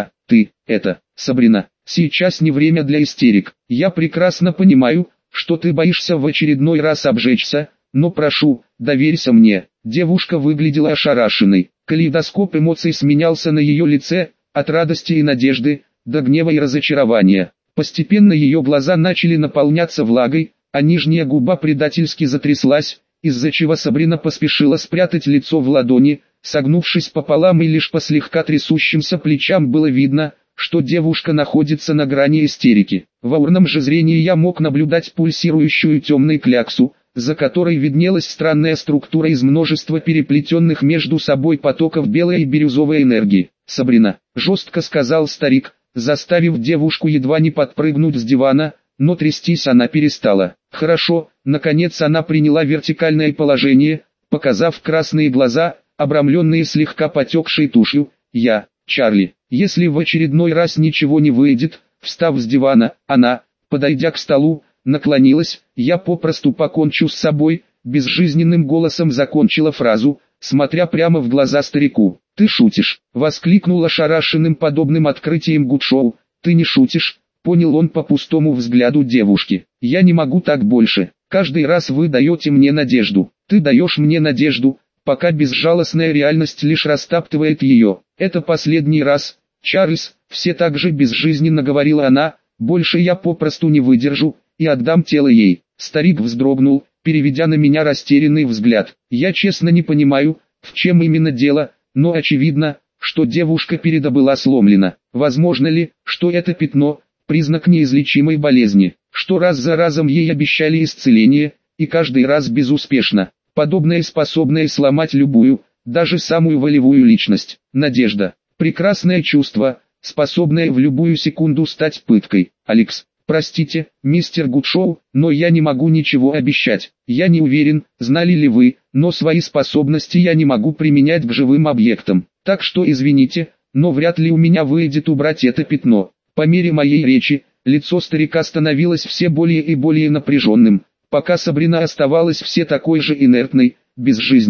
Это, Сабрина, сейчас не время для истерик. Я прекрасно понимаю, что ты боишься в очередной раз обжечься, но прошу, доверься мне. Девушка выглядела ошарашенной. Калейдоскоп эмоций сменялся на ее лице, от радости и надежды, до гнева и разочарования. Постепенно ее глаза начали наполняться влагой, а нижняя губа предательски затряслась, из-за чего Сабрина поспешила спрятать лицо в ладони, согнувшись пополам, и лишь по слегка трясущимся плечам было видно, что девушка находится на грани истерики. В аурном же зрении я мог наблюдать пульсирующую темную кляксу, за которой виднелась странная структура из множества переплетенных между собой потоков белой и бирюзовой энергии. «Сабрина», — жестко сказал старик, заставив девушку едва не подпрыгнуть с дивана, но трястись она перестала. «Хорошо», наконец она приняла вертикальное положение, показав красные глаза, обрамленные слегка потекшей тушью. «Чарли, если в очередной раз ничего не выйдет», встав с дивана, она, подойдя к столу, наклонилась. «Я попросту покончу с собой», безжизненным голосом закончила фразу, смотря прямо в глаза старику. «Ты шутишь?» — воскликнул ошарашенным подобным открытием Гудшоу. «Ты не шутишь?» — понял он по пустому взгляду девушки. «Я не могу так больше. Каждый раз вы даете мне надежду. Ты даешь мне надежду, пока безжалостная реальность лишь растаптывает ее. Это последний раз, Чарльз», — все так же безжизненно говорила она, «больше я попросту не выдержу и отдам тело ей». Старик вздрогнул, переведя на меня растерянный взгляд. Я честно не понимаю, в чем именно дело, но очевидно, что девушка передо была сломлена. Возможно ли, что это пятно – признак неизлечимой болезни, что раз за разом ей обещали исцеление, и каждый раз безуспешно. Подобное способное сломать любую, даже самую волевую личность. Надежда – прекрасное чувство, способное в любую секунду стать пыткой. Алекс. «Простите, мистер Гудшоу, но я не могу ничего обещать. Я не уверен, знали ли вы, но свои способности я не могу применять к живым объектам. Так что извините, но вряд ли у меня выйдет убрать это пятно». По мере моей речи, лицо старика становилось все более и более напряженным, пока Сабрина оставалась все такой же инертной, безжизненной.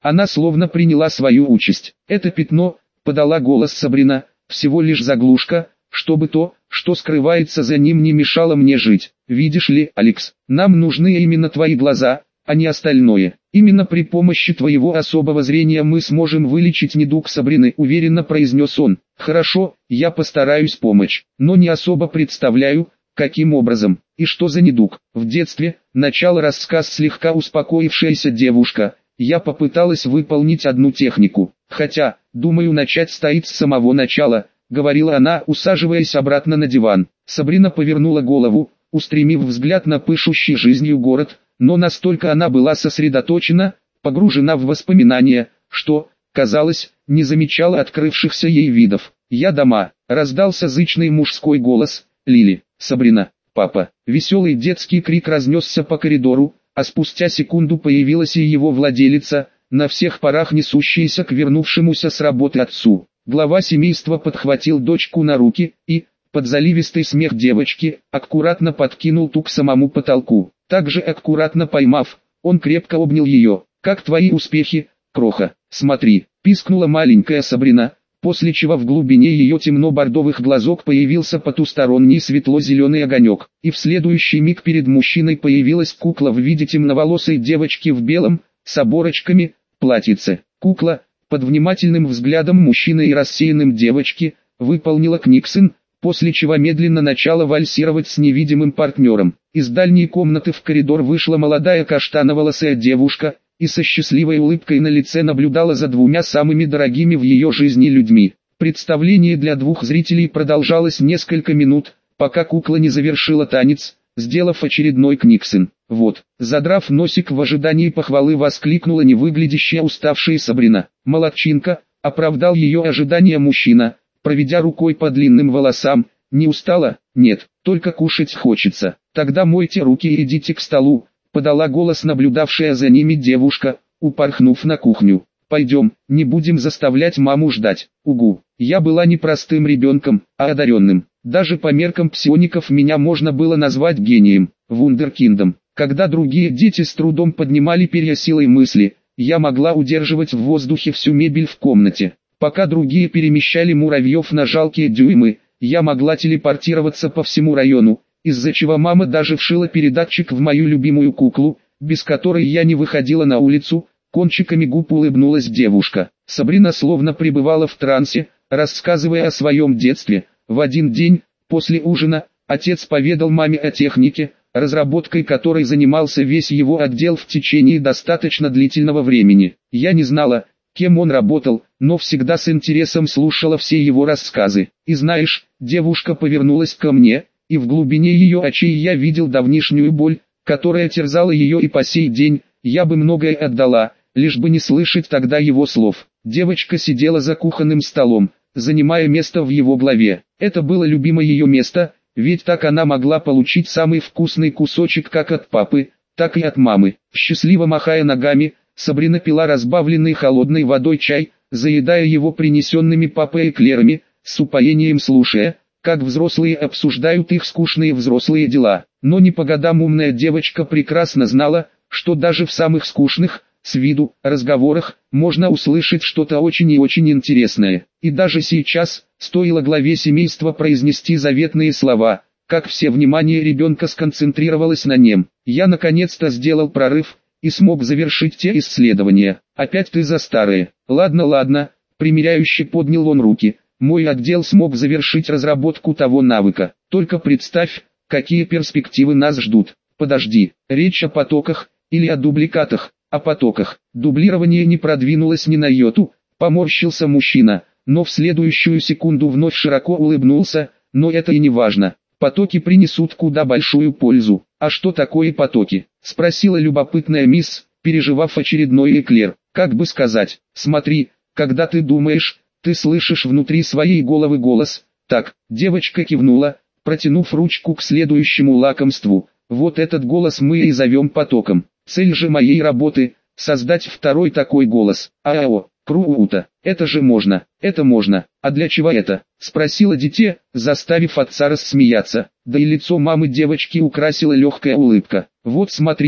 Она словно приняла свою участь. «Это пятно», — подала голос Сабрина, — «всего лишь заглушка, чтобы то, что скрывается за ним, не мешало мне жить. Видишь ли, Алекс, нам нужны именно твои глаза, а не остальное. Именно при помощи твоего особого зрения мы сможем вылечить недуг Сабрины», — уверенно произнес он. «Хорошо, я постараюсь помочь, но не особо представляю, каким образом, и что за недуг». В детстве, начал рассказ слегка успокоившаяся девушка, я попыталась выполнить одну технику, хотя, думаю, начать стоит с самого начала, говорила она, усаживаясь обратно на диван. Сабрина повернула голову, устремив взгляд на пышущий жизнью город, но настолько она была сосредоточена, погружена в воспоминания, что, казалось, не замечала открывшихся ей видов. «Я дома», — раздался зычный мужской голос. «Лили, Сабрина, папа». Веселый детский крик разнесся по коридору, а спустя секунду появилась и его владелица, на всех парах несущаяся к вернувшемуся с работы отцу. Глава семейства подхватил дочку на руки и, под заливистый смех девочки, аккуратно подкинул ту к самому потолку. Также аккуратно поймав, он крепко обнял ее. «Как твои успехи, кроха? Смотри», — пискнула маленькая Сабрина, после чего в глубине ее темно-бордовых глазок появился потусторонний светло-зеленый огонек, и в следующий миг перед мужчиной появилась кукла в виде темноволосой девочки в белом, с оборочками, платьице. Кукла, под внимательным взглядом мужчины и рассеянным девочки, выполнила книксон, после чего медленно начала вальсировать с невидимым партнером. Из дальней комнаты в коридор вышла молодая каштановолосая девушка, и со счастливой улыбкой на лице наблюдала за двумя самыми дорогими в ее жизни людьми. Представление для двух зрителей продолжалось несколько минут, пока кукла не завершила танец, сделав очередной книксон. «Вот», задрав носик в ожидании похвалы, воскликнула невыглядящая уставшая Сабрина. «Молодчинка», оправдал ее ожидания мужчина, проведя рукой по длинным волосам. «Не устала? Нет, только кушать хочется. Тогда мойте руки и идите к столу», подала голос наблюдавшая за ними девушка, упорхнув на кухню. «Пойдем, не будем заставлять маму ждать». «Угу». Я была не простым ребенком, а одаренным. Даже по меркам псиоников меня можно было назвать гением, вундеркиндом. Когда другие дети с трудом поднимали перья силой мысли, я могла удерживать в воздухе всю мебель в комнате. Пока другие перемещали муравьев на жалкие дюймы, я могла телепортироваться по всему району, из-за чего мама даже вшила передатчик в мою любимую куклу, без которой я не выходила на улицу. Кончиками губ улыбнулась девушка. Сабрина словно пребывала в трансе, рассказывая о своем детстве. В один день, после ужина, отец поведал маме о технике, разработкой которой занимался весь его отдел в течение достаточно длительного времени. Я не знала, кем он работал, но всегда с интересом слушала все его рассказы. И знаешь, девушка повернулась ко мне, и в глубине ее очей я видел давнишнюю боль, которая терзала ее и по сей день. Я бы многое отдала, лишь бы не слышать тогда его слов. Девочка сидела за кухонным столом, занимая место в его голове. Это было любимое ее место, ведь так она могла получить самый вкусный кусочек как от папы, так и от мамы. Счастливо махая ногами, Сабрина пила разбавленный холодной водой чай, заедая его принесенными папой эклерами, с упоением слушая, как взрослые обсуждают их скучные взрослые дела. Но не по годам умная девочка прекрасно знала, что даже в самых скучных, с виду, разговорах, можно услышать что-то очень и очень интересное. И даже сейчас, стоило главе семейства произнести заветные слова, как все внимание ребенка сконцентрировалось на нем. Я наконец-то сделал прорыв, и смог завершить те исследования. Опять ты за старые. Ладно, примиряюще поднял он руки. Мой отдел смог завершить разработку того навыка. Только представь, какие перспективы нас ждут. Подожди, речь о потоках, или о дубликатах? О потоках. Дублирование не продвинулось ни на йоту, поморщился мужчина, но в следующую секунду вновь широко улыбнулся. Но это и не важно. Потоки принесут куда большую пользу. А что такое потоки? Спросила любопытная мисс, переживав очередной эклер. Как бы сказать, смотри, когда ты думаешь, ты слышишь внутри своей головы голос. Так, девочка кивнула, протянув ручку к следующему лакомству. Вот этот голос мы и зовем потоком. Цель же моей работы – создать второй такой голос. Ао, круто, это же можно, это можно. А для чего это? Спросила дитя, заставив отца рассмеяться. Да и лицо мамы девочки украсила легкая улыбка. Вот смотри,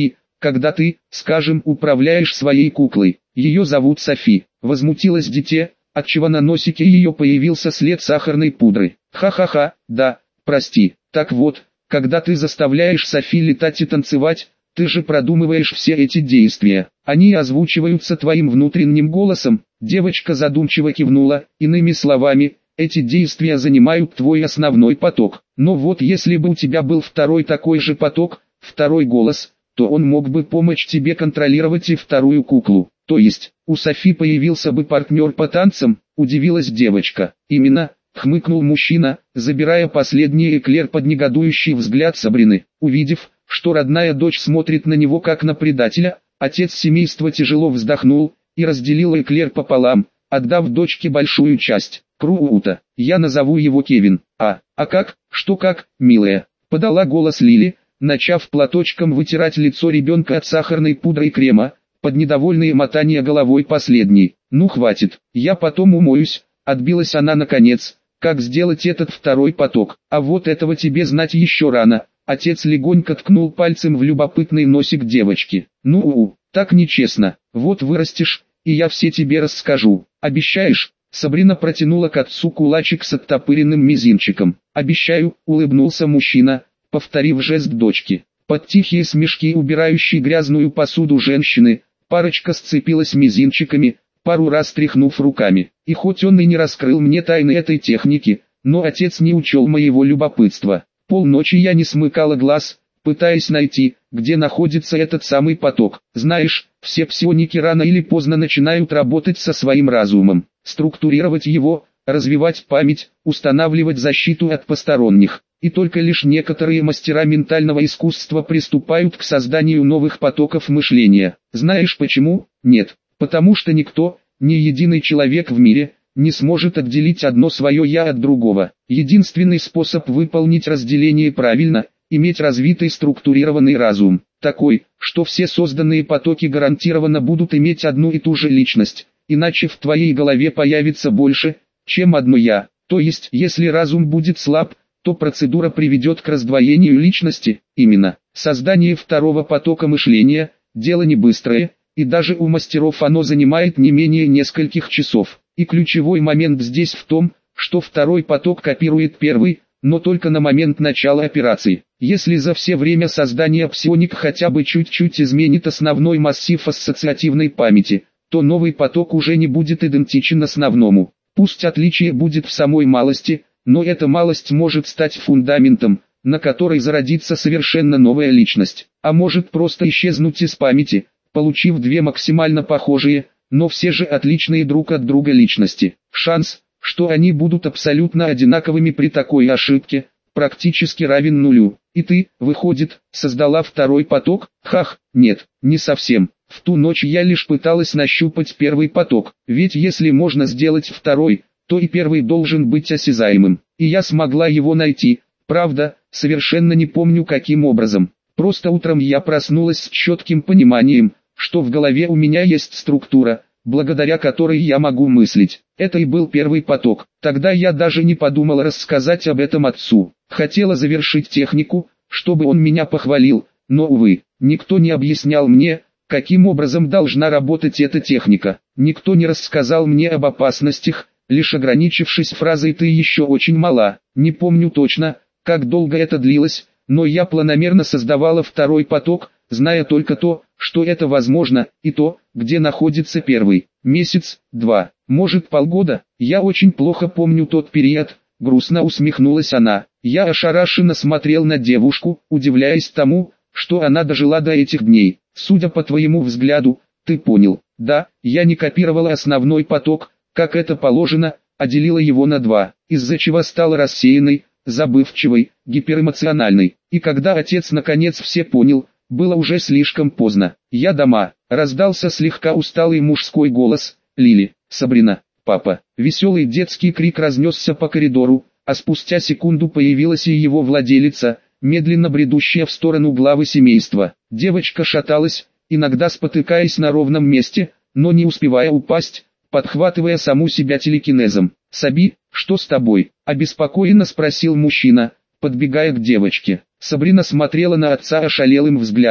когда ты, скажем, управляешь своей куклой. Ее зовут Софи. Возмутилась дитя, отчего на носике ее появился след сахарной пудры. Ха-ха-ха, да, прости. Так вот, когда ты заставляешь Софи летать и танцевать, ты же продумываешь все эти действия. Они озвучиваются твоим внутренним голосом. Девочка задумчиво кивнула, иными словами, эти действия занимают твой основной поток. Но вот если бы у тебя был второй такой же поток, второй голос, то он мог бы помочь тебе контролировать и вторую куклу. То есть, у Софи появился бы партнер по танцам, удивилась девочка. Именно, хмыкнул мужчина, забирая последний эклер под негодующий взгляд Сабрины. Увидев, что родная дочь смотрит на него как на предателя, отец семейства тяжело вздохнул и разделил эклер пополам, отдав дочке большую часть. Круто, я назову его Кевин. А как, что как, милая, подала голос Лили, начав платочком вытирать лицо ребенка от сахарной пудры и крема, под недовольные мотания головой последней. Ну хватит, я потом умоюсь, отбилась она наконец. Как сделать этот второй поток? А вот этого тебе знать еще рано. Отец легонько ткнул пальцем в любопытный носик девочки. Ну, так нечестно. Вот вырастешь, и я все тебе расскажу. Обещаешь? Сабрина протянула к отцу кулачик с оттопыренным мизинчиком. «Обещаю», — улыбнулся мужчина, повторив жест дочки. Под тихие смешки убирающей грязную посуду женщины, парочка сцепилась мизинчиками, пару раз тряхнув руками. И хоть он и не раскрыл мне тайны этой техники, но отец не учел моего любопытства. Полночи я не смыкала глаз, пытаясь найти, где находится этот самый поток. Знаешь, все псионики рано или поздно начинают работать со своим разумом, структурировать его, развивать память, устанавливать защиту от посторонних. И только лишь некоторые мастера ментального искусства приступают к созданию новых потоков мышления. Знаешь почему? Нет. Потому что никто, ни единый человек в мире, не сможет отделить одно свое «я» от другого. Единственный способ выполнить разделение правильно – иметь развитый структурированный разум. Такой, что все созданные потоки гарантированно будут иметь одну и ту же личность. Иначе в твоей голове появится больше, чем одно «я». То есть, если разум будет слаб, то процедура приведет к раздвоению личности. Именно, создание второго потока мышления – дело не быстрое, и даже у мастеров оно занимает не менее нескольких часов. И ключевой момент здесь в том, что второй поток копирует первый, но только на момент начала операции. Если за все время создания псионик хотя бы чуть-чуть изменит основной массив ассоциативной памяти, то новый поток уже не будет идентичен основному. Пусть отличие будет в самой малости, но эта малость может стать фундаментом, на который зародится совершенно новая личность. А может просто исчезнуть из памяти, получив две максимально похожие, но все же отличные друг от друга личности. Шанс, что они будут абсолютно одинаковыми при такой ошибке, практически равен нулю. И ты, выходит, создала второй поток? Хах, нет, не совсем. В ту ночь я лишь пыталась нащупать первый поток. Ведь если можно сделать второй, то и первый должен быть осязаемым. И я смогла его найти. Правда, совершенно не помню каким образом. Просто утром я проснулась с четким пониманием, что в голове у меня есть структура, благодаря которой я могу мыслить. Это и был первый поток. Тогда я даже не подумала рассказать об этом отцу. Хотела завершить технику, чтобы он меня похвалил, но увы, никто не объяснял мне, каким образом должна работать эта техника. Никто не рассказал мне об опасностях, лишь ограничившись фразой «ты еще очень мала». Не помню точно, как долго это длилось, но я планомерно создавала второй поток, зная только то, что это возможно, и то, где находится первый. Месяц, два, может полгода. Я очень плохо помню тот период, грустно усмехнулась она. Я ошарашенно смотрел на девушку, удивляясь тому, что она дожила до этих дней. Судя по твоему взгляду, ты понял. Да, я не копировала основной поток, как это положено, а делила его на два, из-за чего стала рассеянной, забывчивой, гиперэмоциональной. И когда отец наконец все понял, было уже слишком поздно. «Я дома», — раздался слегка усталый мужской голос. «Лили, Сабрина, папа». Веселый детский крик разнесся по коридору, а спустя секунду появилась и его владелица, медленно бредущая в сторону главы семейства. Девочка шаталась, иногда спотыкаясь на ровном месте, но не успевая упасть, подхватывая саму себя телекинезом. «Саби, что с тобой?» – обеспокоенно спросил мужчина, подбегая к девочке. Сабрина смотрела на отца ошалелым взглядом.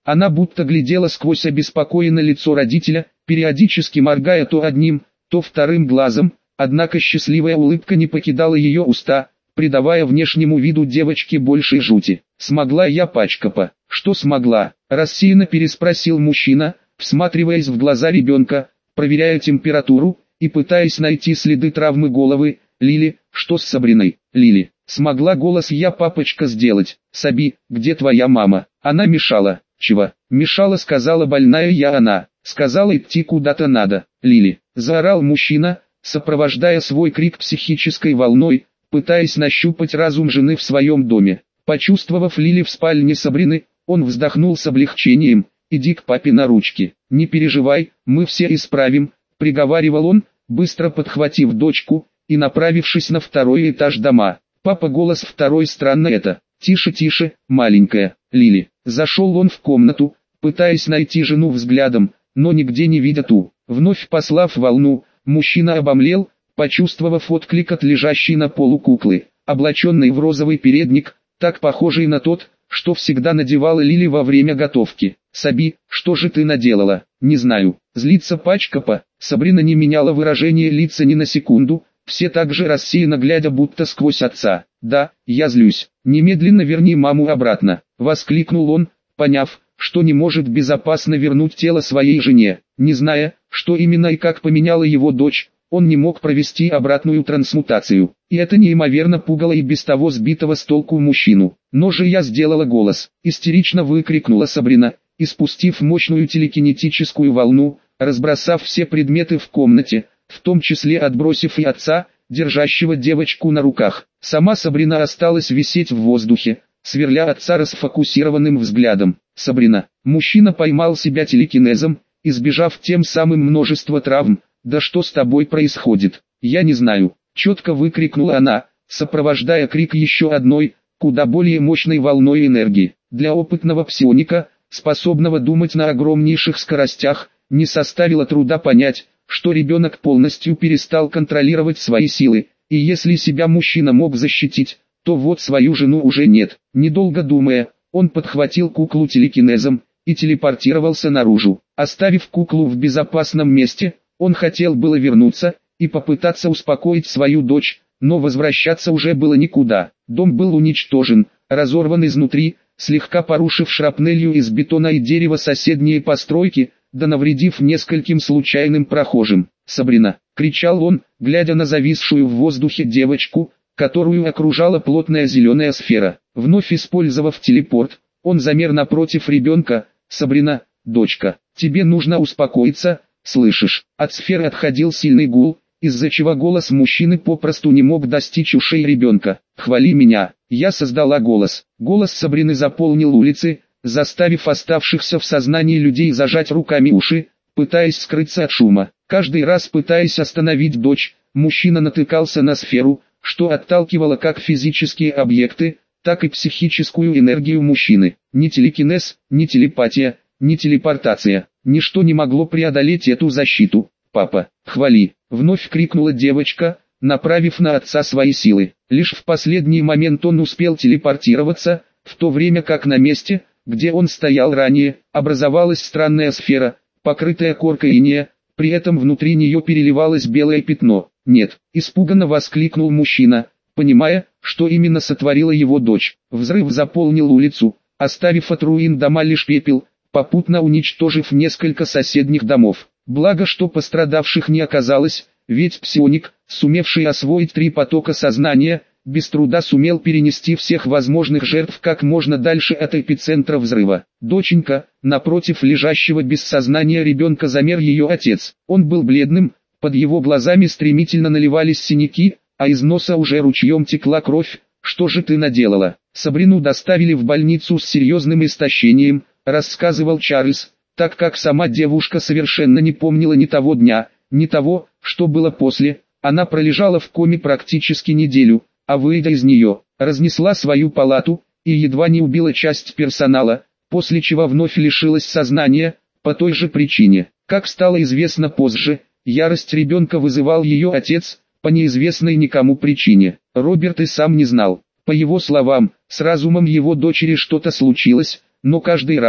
Она будто глядела сквозь обеспокоенное лицо родителя, периодически моргая то одним, то вторым глазом, однако счастливая улыбка не покидала ее уста, придавая внешнему виду девочки большей жути. «Смогла я, пачкапа?» «Что смогла?» – рассеянно переспросил мужчина, всматриваясь в глаза ребенка, проверяя температуру и пытаясь найти следы травмы головы. «Лили, что с Сабриной?» «Лили, смогла голос я, папочка, сделать. Саби, где твоя мама?» «Она мешала». «Чего?» «Мешала, сказала больная я она. Сказала идти куда-то надо». «Лили», заорал мужчина, сопровождая свой крик психической волной, пытаясь нащупать разум жены в своем доме. Почувствовав Лили в спальне Сабрины, он вздохнул с облегчением. «Иди к папе на ручки. Не переживай, мы все исправим», — приговаривал он, быстро подхватив дочку и направившись на второй этаж дома. «Папа, голос второй, странно это. Тише, тише, маленькая, Лили». Зашел он в комнату, пытаясь найти жену взглядом, но нигде не видя ту. Вновь послав волну, мужчина обомлел, почувствовав отклик от лежащей на полу куклы, облаченной в розовый передник, так похожий на тот, что всегда надевала Лили во время готовки. «Саби, что же ты наделала?» «Не знаю». Злится пачкапа. Сабрина не меняла выражение лица ни на секунду, все так же рассеянно глядя будто сквозь отца. «Да, я злюсь. Немедленно верни маму обратно», — воскликнул он, поняв, что не может безопасно вернуть тело своей жене. Не зная, что именно и как поменяла его дочь, он не мог провести обратную трансмутацию. И это неимоверно пугало и без того сбитого с толку мужчину. «Но же я сделала голос!» — истерично выкрикнула Сабрина, испустив мощную телекинетическую волну, разбросав все предметы в комнате, в том числе отбросив и отца, держащего девочку на руках. Сама Сабрина осталась висеть в воздухе, сверля отца расфокусированным взглядом. «Сабрина!» Мужчина поймал себя телекинезом, избежав тем самым множества травм. «Да что с тобой происходит?» «Я не знаю», — четко выкрикнула она, сопровождая крик еще одной, куда более мощной волной энергии. Для опытного псионика, способного думать на огромнейших скоростях, не составило труда понять, что ребенок полностью перестал контролировать свои силы, и если себя мужчина мог защитить, то вот свою жену уже нет. Недолго думая, он подхватил куклу телекинезом и телепортировался наружу. Оставив куклу в безопасном месте, он хотел было вернуться и попытаться успокоить свою дочь, но возвращаться уже было никуда. Дом был уничтожен, разорван изнутри, слегка порушив шрапнелью из бетона и дерева соседние постройки, да навредив нескольким случайным прохожим. «Сабрина!» — кричал он, глядя на зависшую в воздухе девочку, которую окружала плотная зеленая сфера. Вновь использовав телепорт, он замер напротив ребенка. «Сабрина, дочка, тебе нужно успокоиться, слышишь?» От сферы отходил сильный гул, из-за чего голос мужчины попросту не мог достичь ушей ребенка. «Хвали меня!» Я создала голос. Голос Сабрины заполнил улицы, заставив оставшихся в сознании людей зажать руками уши, пытаясь скрыться от шума. Каждый раз пытаясь остановить дочь, мужчина натыкался на сферу, что отталкивало как физические объекты, так и психическую энергию мужчины. Ни телекинез, ни телепатия, ни телепортация, ничто не могло преодолеть эту защиту. «Папа, хвали!» — вновь крикнула девочка, направив на отца свои силы. Лишь в последний момент он успел телепортироваться, в то время как на месте, где он стоял ранее, образовалась странная сфера, покрытая коркой инея, при этом внутри нее переливалось белое пятно. «Нет!» — испуганно воскликнул мужчина, понимая, что именно сотворила его дочь. Взрыв заполнил улицу, оставив от руин дома лишь пепел, попутно уничтожив несколько соседних домов. Благо, что пострадавших не оказалось, ведь псионик, сумевший освоить 3 потока сознания, без труда сумел перенести всех возможных жертв как можно дальше от эпицентра взрыва. «Доченька», напротив лежащего без сознания ребенка замер ее отец. Он был бледным, под его глазами стремительно наливались синяки, а из носа уже ручьем текла кровь. «Что же ты наделала?» «Сабрину доставили в больницу с серьезным истощением», рассказывал Чарльз, так как сама девушка совершенно не помнила ни того дня, ни того, что было после. Она пролежала в коме практически неделю, а выйдя из нее, разнесла свою палату и едва не убила часть персонала, после чего вновь лишилась сознания, по той же причине. Как стало известно позже, ярость ребенка вызывал ее отец, по неизвестной никому причине. Роберт и сам не знал. По его словам, с разумом его дочери что-то случилось, но каждый раз,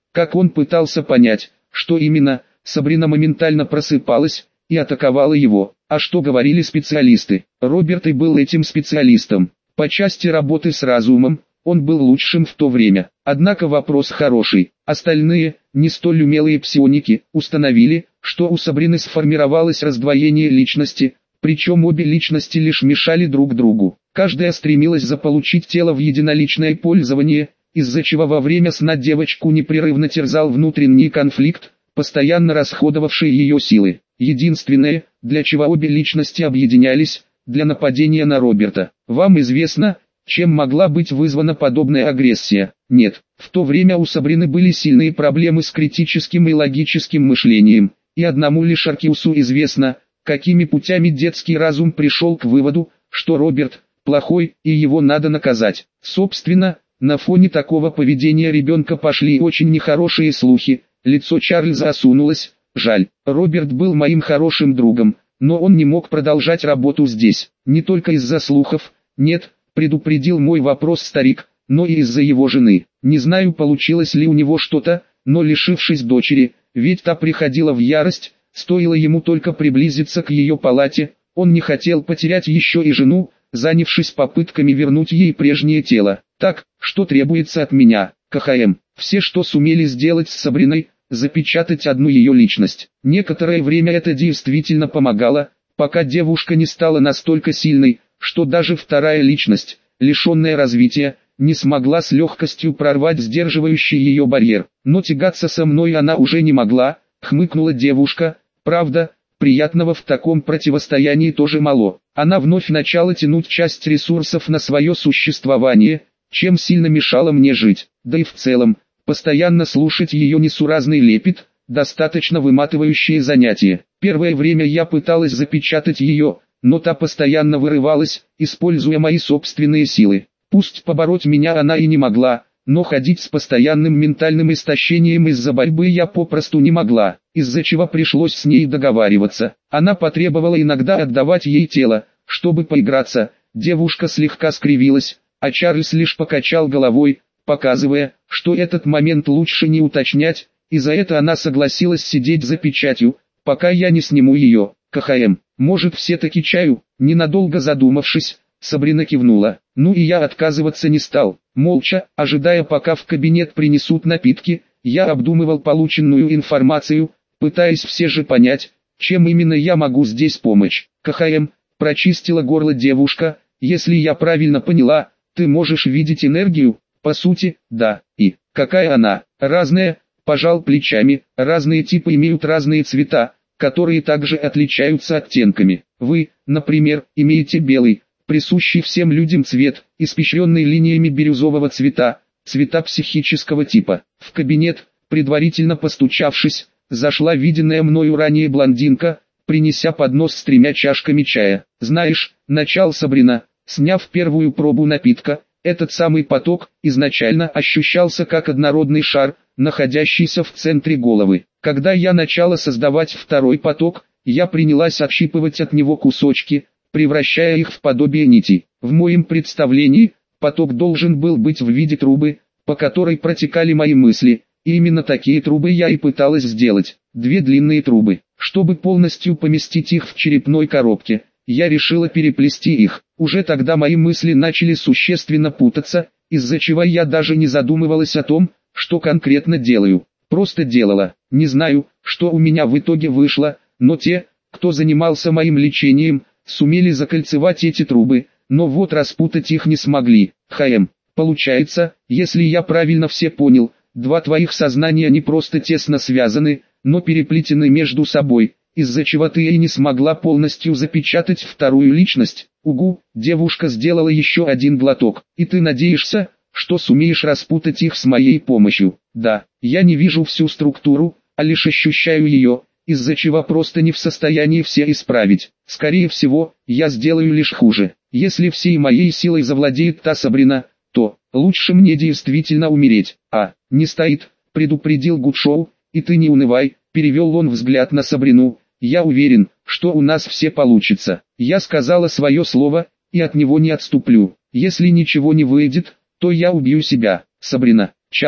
Как он пытался понять, что именно, Сабрина моментально просыпалась и атаковала его. А что говорили специалисты? Роберт и был этим специалистом. По части работы с разумом, он был лучшим в то время. Однако вопрос хороший. Остальные, не столь умелые псионики, установили, что у Сабрины сформировалось раздвоение личности, причем обе личности лишь мешали друг другу. Каждая стремилась заполучить тело в единоличное пользование, из-за чего во время сна девочку непрерывно терзал внутренний конфликт, постоянно расходовавший ее силы. Единственное, для чего обе личности объединялись, для нападения на Роберта. Вам известно, чем могла быть вызвана подобная агрессия? Нет, в то время у Сабрины были сильные проблемы с критическим и логическим мышлением, и одному лишь Аркиусу известно, какими путями детский разум пришел к выводу, что Роберт плохой и его надо наказать. Собственно, на фоне такого поведения ребенка пошли очень нехорошие слухи, лицо Чарльза осунулось. Жаль, Роберт был моим хорошим другом, но он не мог продолжать работу здесь, не только из-за слухов, нет, предупредил мой вопрос старик, но и из-за его жены. Не знаю, получилось ли у него что-то, но лишившись дочери, ведь та приходила в ярость, стоило ему только приблизиться к ее палате, он не хотел потерять еще и жену, занявшись попытками вернуть ей прежнее тело. Так, что требуется от меня, КХМ? Все, что сумели сделать с Сабриной, запечатать одну ее личность. Некоторое время это действительно помогало, пока девушка не стала настолько сильной, что даже вторая личность, лишенная развития, не смогла с легкостью прорвать сдерживающий ее барьер. Но тягаться со мной она уже не могла, хмыкнула девушка. Правда, приятного в таком противостоянии тоже мало. Она вновь начала тянуть часть ресурсов на свое существование, чем сильно мешало мне жить. Да и в целом, постоянно слушать ее несуразный лепет, достаточно выматывающее занятие. Первое время я пыталась запечатать ее, но та постоянно вырывалась, используя мои собственные силы. Пусть побороть меня она и не могла, но ходить с постоянным ментальным истощением из-за борьбы я попросту не могла, из-за чего пришлось с ней договариваться. Она потребовала иногда отдавать ей тело, чтобы поиграться. Девушка слегка скривилась, а Чарльз лишь покачал головой, показывая, что этот момент лучше не уточнять, и за это она согласилась сидеть за печатью, пока я не сниму ее. КХМ, может все-таки чаю? Ненадолго задумавшись, Сабрина кивнула. Ну и я отказываться не стал. Молча, ожидая пока в кабинет принесут напитки, я обдумывал полученную информацию, пытаясь все же понять, чем именно я могу здесь помочь. КХМ, прочистила горло девушка, если я правильно поняла, ты можешь видеть энергию? По сути, да. И какая она? Разная, пожал плечами, разные типы имеют разные цвета, которые также отличаются оттенками. Вы, например, имеете белый, присущий всем людям цвет, испещренный линиями бирюзового цвета, цвета психического типа. В кабинет, предварительно постучавшись, зашла виденная мною ранее блондинка, принеся поднос с 3 чашками чая. Знаешь, начал Сабрина, сняв первую пробу напитка, этот самый поток изначально ощущался как однородный шар, находящийся в центре головы. Когда я начала создавать второй поток, я принялась отщипывать от него кусочки, превращая их в подобие нитей. В моем представлении, поток должен был быть в виде трубы, по которой протекали мои мысли, и именно такие трубы я и пыталась сделать. 2 длинные трубы. Чтобы полностью поместить их в черепной коробке, я решила переплести их. Уже тогда мои мысли начали существенно путаться, из-за чего я даже не задумывалась о том, что конкретно делаю. Просто делала. Не знаю, что у меня в итоге вышло, но те, кто занимался моим лечением, сумели закольцевать эти трубы, но вот распутать их не смогли. Получается, если я правильно все понял, 2 твоих сознания не просто тесно связаны, но переплетены между собой, из-за чего ты и не смогла полностью запечатать вторую личность. Угу, девушка сделала еще один глоток. И ты надеешься, что сумеешь распутать их с моей помощью? Да, я не вижу всю структуру, а лишь ощущаю ее, из-за чего просто не в состоянии все исправить. Скорее всего, я сделаю лишь хуже. Если всей моей силой завладеет та Сабрина, то лучше мне действительно умереть. Не стоит, предупредил Гудшоу, и ты не унывай, перевел он взгляд на Сабрину. Я уверен, что у нас все получится. Я сказала свое слово, и от него не отступлю. Если ничего не выйдет, то я убью себя. Сабрина, Чарльз,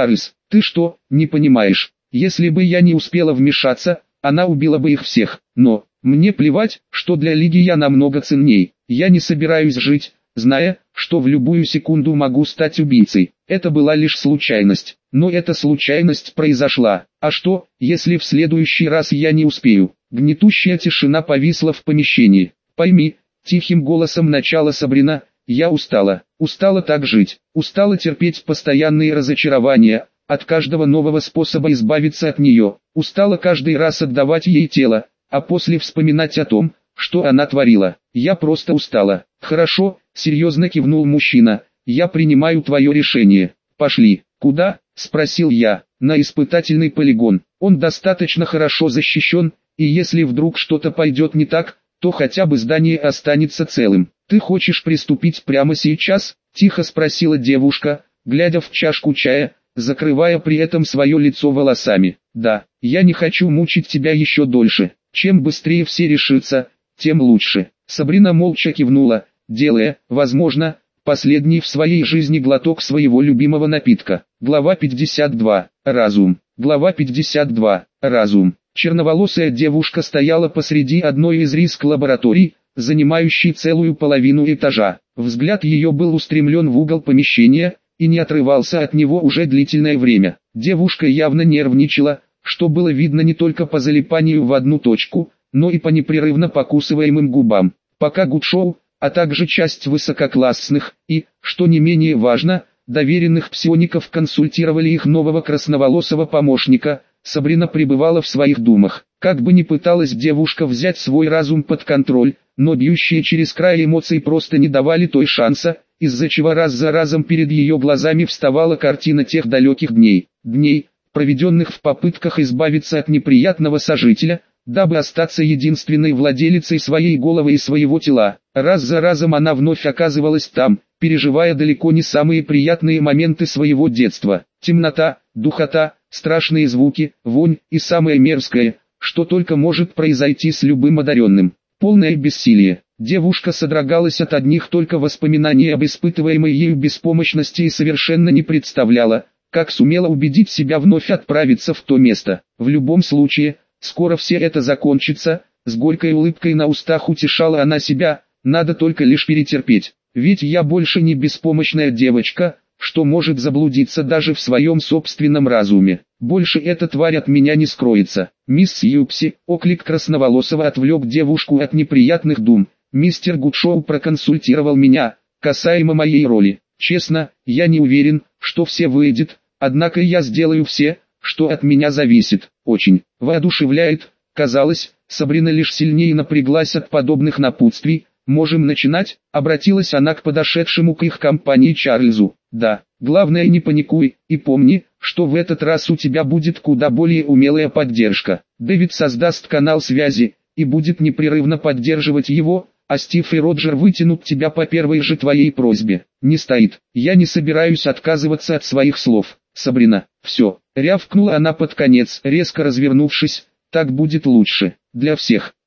Ты что, не понимаешь? Если бы я не успела вмешаться, она убила бы их всех. Но, мне плевать, что для Лиги я намного ценней. Я не собираюсь жить, зная, что в любую секунду могу стать убийцей. Это была лишь случайность. Но эта случайность произошла. А что, если в следующий раз я не успею? Гнетущая тишина повисла в помещении. Пойми, тихим голосом начала Сабрина, я устала. Устала так жить. Устала терпеть постоянные разочарования, от каждого нового способа избавиться от нее. Устала каждый раз отдавать ей тело, а после вспоминать о том, что она творила. Я просто устала. Хорошо, серьезно кивнул мужчина. Я принимаю твое решение. Пошли. Куда? Спросил я. На испытательный полигон. Он достаточно хорошо защищен, и если вдруг что-то пойдет не так, то хотя бы здание останется целым. Ты хочешь приступить прямо сейчас? Тихо спросила девушка, глядя в чашку чая, закрывая при этом свое лицо волосами. Да, я не хочу мучить тебя еще дольше. Чем быстрее все решится, тем лучше. Сабрина молча кивнула, делая, возможно, последний в своей жизни глоток своего любимого напитка. Глава 52. Разум. Глава 52. Разум. Черноволосая девушка стояла посреди одной из риск-лабораторий, занимающей целую половину этажа. Взгляд ее был устремлен в угол помещения, и не отрывался от него уже длительное время. Девушка явно нервничала, что было видно не только по залипанию в одну точку, но и по непрерывно покусываемым губам. Пока Гудшоу, а также часть высококлассных и, что не менее важно, доверенных псиоников консультировали их нового красноволосого помощника, Сабрина пребывала в своих думах. Как бы ни пыталась девушка взять свой разум под контроль, но бьющие через край эмоции просто не давали той шанса, из-за чего раз за разом перед ее глазами вставала картина тех далеких дней, проведенных в попытках избавиться от неприятного сожителя, дабы остаться единственной владелицей своей головы и своего тела. Раз за разом она вновь оказывалась там, переживая далеко не самые приятные моменты своего детства. Темнота, духота, страшные звуки, вонь и самое мерзкое, что только может произойти с любым одаренным. Полное бессилие. Девушка содрогалась от одних только воспоминаний об испытываемой ею беспомощности и совершенно не представляла, как сумела убедить себя вновь отправиться в то место. В любом случае, скоро все это закончится, с горькой улыбкой на устах утешала она себя, надо только лишь перетерпеть. Ведь я больше не беспомощная девочка, что может заблудиться даже в своем собственном разуме. Больше эта тварь от меня не скроется. Мисс Юпси, оклик красноволосого отвлек девушку от неприятных дум. Мистер Гудшоу проконсультировал меня, касаемо моей роли. Честно, я не уверен, что все выйдет, однако я сделаю все, что от меня зависит. Очень воодушевляет. Казалось, Сабрина лишь сильнее напряглась от подобных напутствий. «Можем начинать?» — обратилась она к подошедшему к их компании Чарльзу. «Да, главное не паникуй, и помни, что в этот раз у тебя будет куда более умелая поддержка. Дэвид создаст канал связи, и будет непрерывно поддерживать его, а Стив и Роджер вытянут тебя по первой же твоей просьбе. Не стоит. Я не собираюсь отказываться от своих слов. Сабрина, все», — рявкнула она под конец, резко развернувшись, «так будет лучше. Для всех».